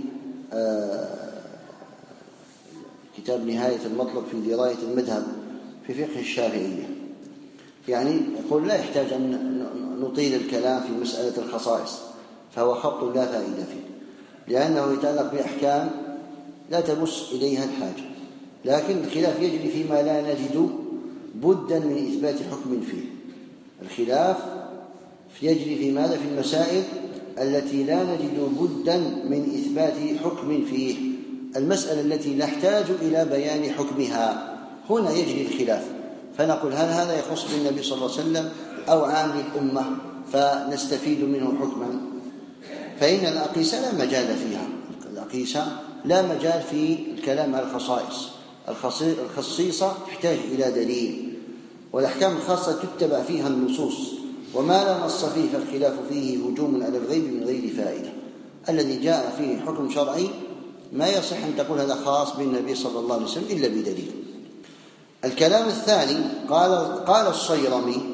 كتاب نهاية المطلب في دراية المذهب في فقه الشافعية. يعني يقول لا يحتاج أن نطيل الكلام في مسألة الخصائص، فهو خبط لا فائدة فيه، لأنه يتعلق بأحكام لا تمس إليها الحاجة، لكن الخلاف يجري فيما لا نجد بدا من إثبات حكم فيه. الخلاف يجري في ماذا؟ في المسائل التي لا نجد بدا من إثبات حكم فيه، المسألة التي نحتاج إلى بيان حكمها، هنا يجري الخلاف، فنقول هل هذا يخص بالنبي صلى الله عليه وسلم أو عام الأمة فنستفيد منه حكما. فإن الأقيسة لا مجال فيها، الأقيسة لا مجال في الكلام على الخصائص، الخصيصة تحتاج إلى دليل، والأحكام الخاصة تتبع فيها النصوص، وما لا نص فيه فالخلاف فيه هجوم على الغيب من غير فائدة. الذي جاء فيه حكم شرعي ما يصح أن تقول هذا خاص بالنبي صلى الله عليه وسلم إلا بدليل. الكلام الثاني قال قال الصيرمي: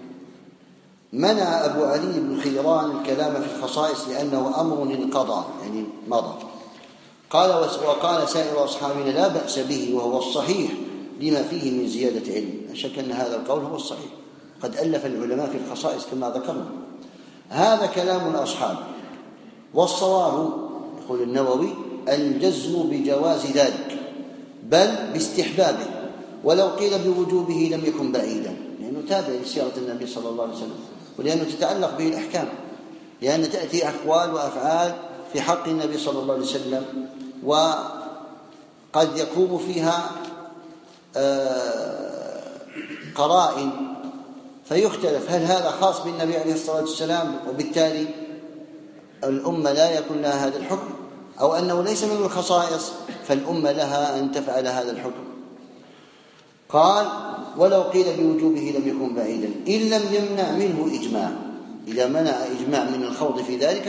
منع أبو علي بن خيران الكلام في الخصائص لأنه أمر انقضى، يعني مضى. قال وقال سائر أصحابنا لا بأس به وهو الصحيح لما فيه من زيادة علم. لا شك أن هذا القول هو الصحيح، قد ألف العلماء في الخصائص كما ذكرنا. هذا كلام الأصحاب، والصواب يقول النووي الجزم بجواز ذلك بل باستحبابه، ولو قيل بوجوبه لم يكن بعيدا، لأنه تابع لسيرة النبي صلى الله عليه وسلم، ولأنه تتعلق به الأحكام، لأن تأتي أقوال وأفعال في حق النبي صلى الله عليه وسلم، وقد يكون فيها قرائن فيختلف هل هذا خاص بالنبي عليه الصلاة والسلام وبالتالي الأمة لا يكون لها هذا الحكم، أو أنه ليس من الخصائص فالأمة لها أن تفعل هذا الحكم. قال ولو قيل بوجوبه لم يكن بعيدا إن لم يمنع منه إجماع، إذا منع إجماع من الخوض في ذلك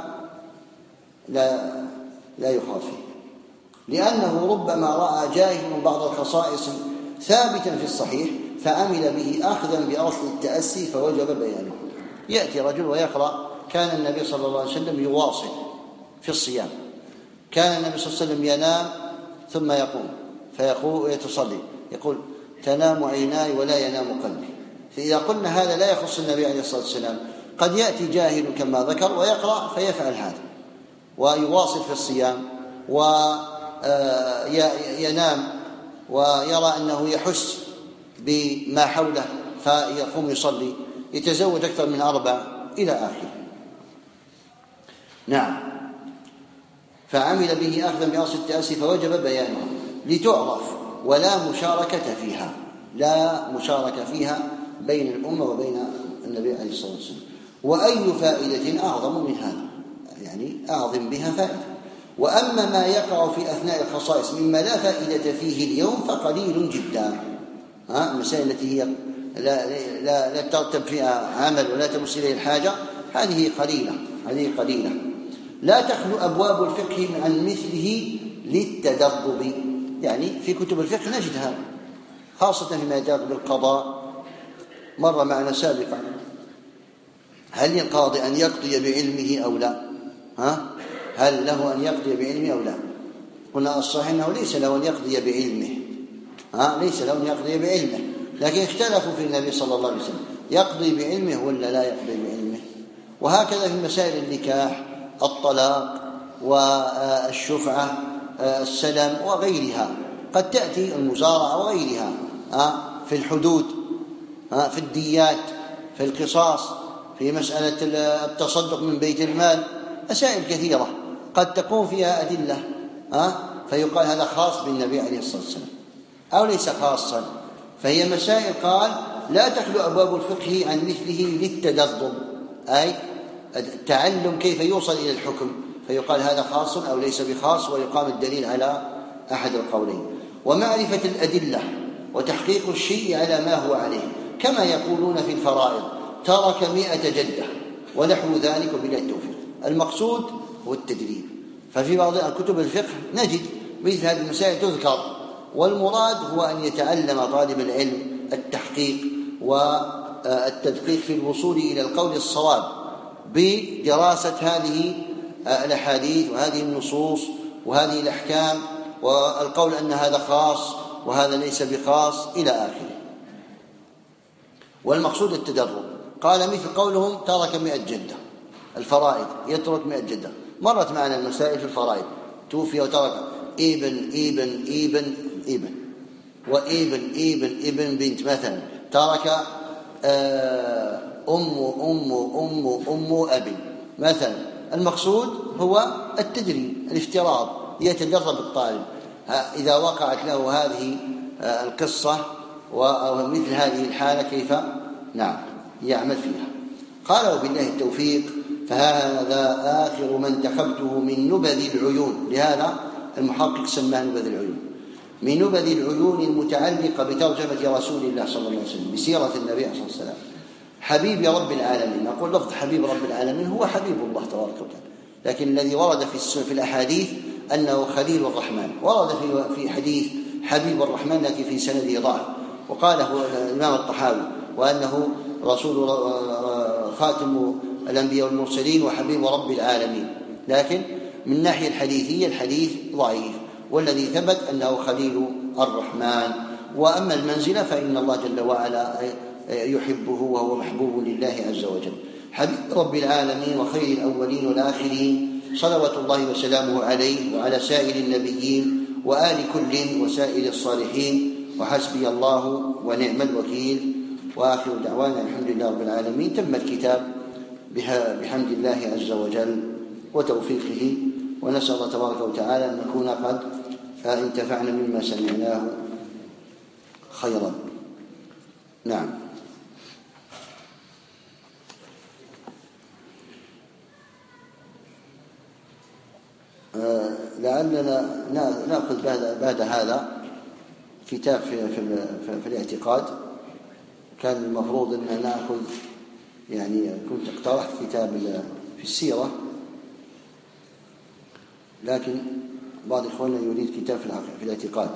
فلا لا يخاض فيه، لأنه ربما رأى جاهل بعض الخصائص ثابتا في الصحيح فعمل به أخذا بأصل التأسي فوجب بيانه. يأتي رجل ويقرأ كان النبي صلى الله عليه وسلم يواصل في الصيام، كان النبي صلى الله عليه وسلم ينام ثم يقوم فيقول يتصلي، يقول تنام عيناي ولا ينام قلبي. فإذا قلنا هذا لا يخص النبي عليه الصلاة والسلام، قد يأتي جاهل كما ذكر ويقرأ فيفعل هذا ويواصل في الصيام وينام ويرى أنه يحس بما حوله فيقوم يصلي، يتزوج أكثر من أربع إلى آخره. نعم، فعمل به أخذا بأصل التأسي فوجب بيانه لتعرف ولا مشاركة فيها، لا مشاركة فيها بين الأمة وبين النبي عليه الصلاة والسلام. وأي فائدة أعظم من هذا، يعني أعظم بها فائدة. وأما ما يقع في أثناء الخصائص مما لا فائدة فيه اليوم فقليل جدا. ها المسائل التي هي لا, لا, لا ترتب فيها عمل ولا تمس إليه الحاجة هذه قليلة، هذه قليلة لا تخلو أبواب الفقه عن مثله للتدرب. يعني في كتب الفقه نجدها خاصة فيما يتعلق بالقضاء، مر معنا سابقا هل للقاضي أن يقضي بعلمه أو لا؟ ها؟ هل له أن يقضي بعلمه أو لا؟ قلنا الصحيح أنه ليس له أن يقضي بعلمه، ها ليس له أن يقضي بعلمه، لكن اختلفوا في النبي صلى الله عليه وسلم يقضي بعلمه ولا لا يقضي بعلمه. وهكذا في مسائل النكاح، الطلاق والشفعة، السلم وغيرها، قد تأتي المزارعة وغيرها، في الحدود، في الديات، في القصاص، في مسألة التصدق من بيت المال، مسائل كثيرة قد تكون فيها أدلة فيقال هذا خاص بالنبي عليه الصلاة والسلام أو ليس خاصا. فهي مسائل قال لا تخلو أبواب الفقه عن مثله للتدرب، أي التعلم كيف يوصل إلى الحكم، فيقال هذا خاص أو ليس بخاص، ويقام الدليل على أحد القولين. ومعرفة الأدلة وتحقيق الشيء على ما هو عليه، كما يقولون في الفرائض ترك مئة جدة ونحو ذلك بلا التوفيق. المقصود هو التدريب. ففي بعض كتب الفقه نجد مثل هذه المسائل تذكر، والمراد هو أن يتعلم طالب العلم التحقيق والتدقيق في الوصول إلى القول الصواب بدراسة هذه الأحاديث وهذه النصوص وهذه الأحكام، والقول أن هذا خاص وهذا ليس بخاص إلى آخره. والمقصود التدرب. قال مثل قولهم ترك مئة جدة، الفرائض يترك مئة جدة، مرت معنا المسائل في الفرائض، توفي وترك ابن ابن ابن ابن وابن ابن ابن بنت مثلا، ترك أم أم أم أم أب مثلا. المقصود هو التدريب، الافتراض، يتدرب الطالب إذا وقعت له هذه القصة ومثل هذه الحالة كيف نعم يعمل فيها. قال وبالله التوفيق. فهذا آخر من انتخبته من نبذ العيون، لهذا المحقق سماه نبذ العيون، من نبذ العيون المتعلقة بترجمة رسول الله صلى الله عليه وسلم بسيرة النبي صلى الله عليه وسلم حبيب رب العالمين. أقول لفظ حبيب رب العالمين هو حبيب الله تبارك وتعالى، لكن الذي ورد في الأحاديث أنه خليل الرحمن، ورد في حديث حبيب الرحمن لكن في سنده ضعف، وقاله الإمام الطحاوي وأنه رسول خاتم الأنبياء والمرسلين وحبيب رب العالمين، لكن من ناحية الحديثية الحديث ضعيف، والذي ثبت أنه خليل الرحمن. وأما المنزلة فإن الله جل وعلا يحبه وهو محبوب لله عز وجل، حبيب رب العالمين وخير الأولين والآخرين، صلوات الله وسلامه عليه وعلى سائر النبيين وآل كل وسائر الصالحين، وحسبي الله ونعم الوكيل. وآخر دعوانا الحمد لله رب العالمين. تم الكتاب بحمد الله عز وجل وتوفيقه، ونسأل الله تبارك وتعالى أن نكون قد انتفعنا مما سمعناه خيرا. نعم. لعلنا نأخذ بعد هذا كتاب في, في, في الاعتقاد. كان المفروض أن نأخذ، يعني كنت اقترحت كتاب في السيرة، لكن بعض إخواننا يريد كتاب في الاعتقاد.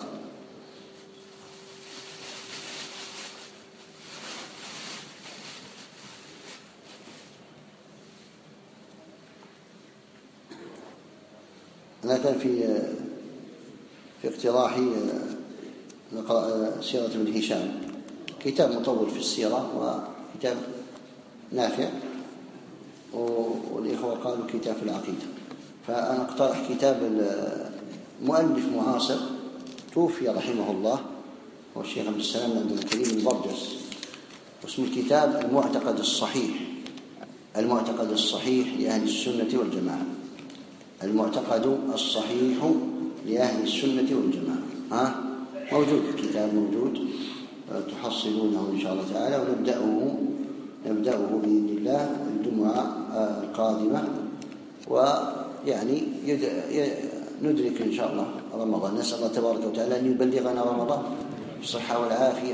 أنا كان في في اقتراحي نقرأ سيرة ابن هشام، كتاب مطول في السيرة وكتاب نافع، والإخوة قالوا كتاب في العقيدة، فأنا اقترح كتاب المؤلف معاصر توفي رحمه الله، هو الشيخ عبد السلام عبد الكريم البرجس، واسم الكتاب المعتقد الصحيح، المعتقد الصحيح لأهل السنة والجماعة، المعتقد الصحيح لأهل السنة والجماعة. ها موجود الكتاب، موجود، تحصلونه إن شاء الله تعالى، ونبدأه نبدأه بإذن الله الجمعة القادمة، ويعني ندرك إن شاء الله رمضان. نسأل الله تبارك وتعالى أن يبلغنا رمضان بالصحة والعافية،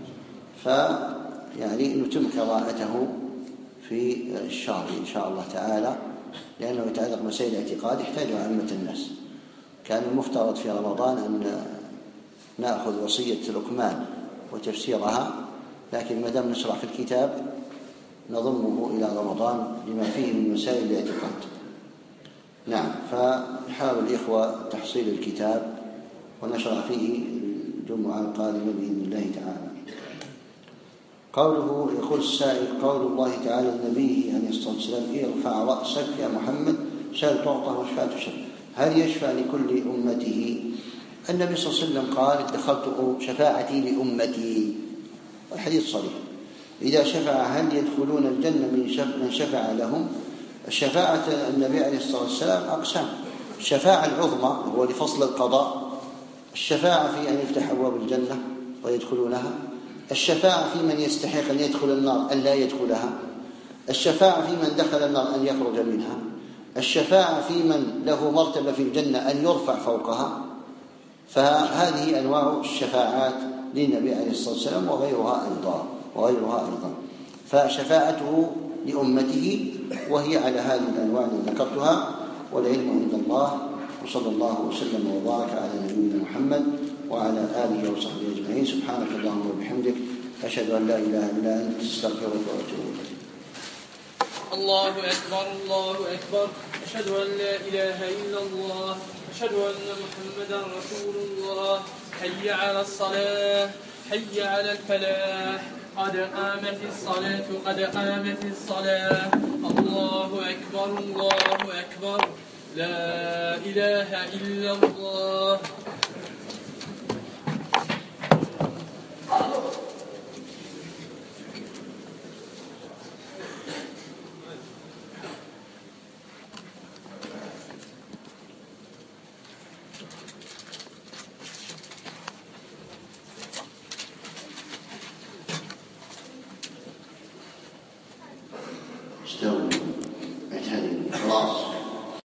فيعني نتم قراءته في الشهر إن شاء الله تعالى، لأنه يتعلق مسائل الاعتقاد يحتاجها عامة الناس. كان المفترض في رمضان أن نأخذ وصية لقمان وتفسيرها، لكن ما دام نشرع في الكتاب نضمه إلى رمضان لما فيه من مسائل الاعتقاد. نعم. فحاول الإخوة تحصيل الكتاب ونشر فيه الجمعة القادمة بإذن الله تعالى. قوله يقول السائل: قول الله تعالى لنبيه عليه الصلاة والسلام: ارفع رأسك يا محمد سل تعطى واشفع تشفع، هل يشفع لكل أمته؟ النبي صلى الله عليه وسلم قال: ادخرت شفاعتي لأمتي، الحديث صريح. إذا شفع هل يدخلون الجنة من شفع لهم؟ الشفاعة النبي عليه الصلاة والسلام أقسام: الشفاعة العظمى هو لفصل القضاء، الشفاعة في أن يفتح أبواب الجنة ويدخلونها، الشفاعة في من يستحق أن يدخل النار أن لا يدخلها، الشفاعة في من دخل النار أن يخرج منها، الشفاعة في من له مرتبة في الجنة أن يرفع فوقها. فهذه أنواع الشفاعات للنبي عليه الصلاة والسلام وغيرها أيضا وغيرها أيضا فشفاعته لأمته وهي على هذه الأنواع التي ذكرتها، والعلم عند الله. وصلى الله وسلم وبارك على نبينا محمد وعلى آله وصحبه أجمعين. سبحانك اللهم وبحمدك، أشهد أن لا إله إلا أنت، أستغفرك وأتوب إليك. الله أكبر الله أكبر، أشهد أن لا إله إلا الله، أشهد أن محمدا رسول الله. حي على الصلاة، حي على الفلاح، قد قامت الصلاة قد قامت الصلاة. الله أكبر الله أكبر، لا إله إلا الله.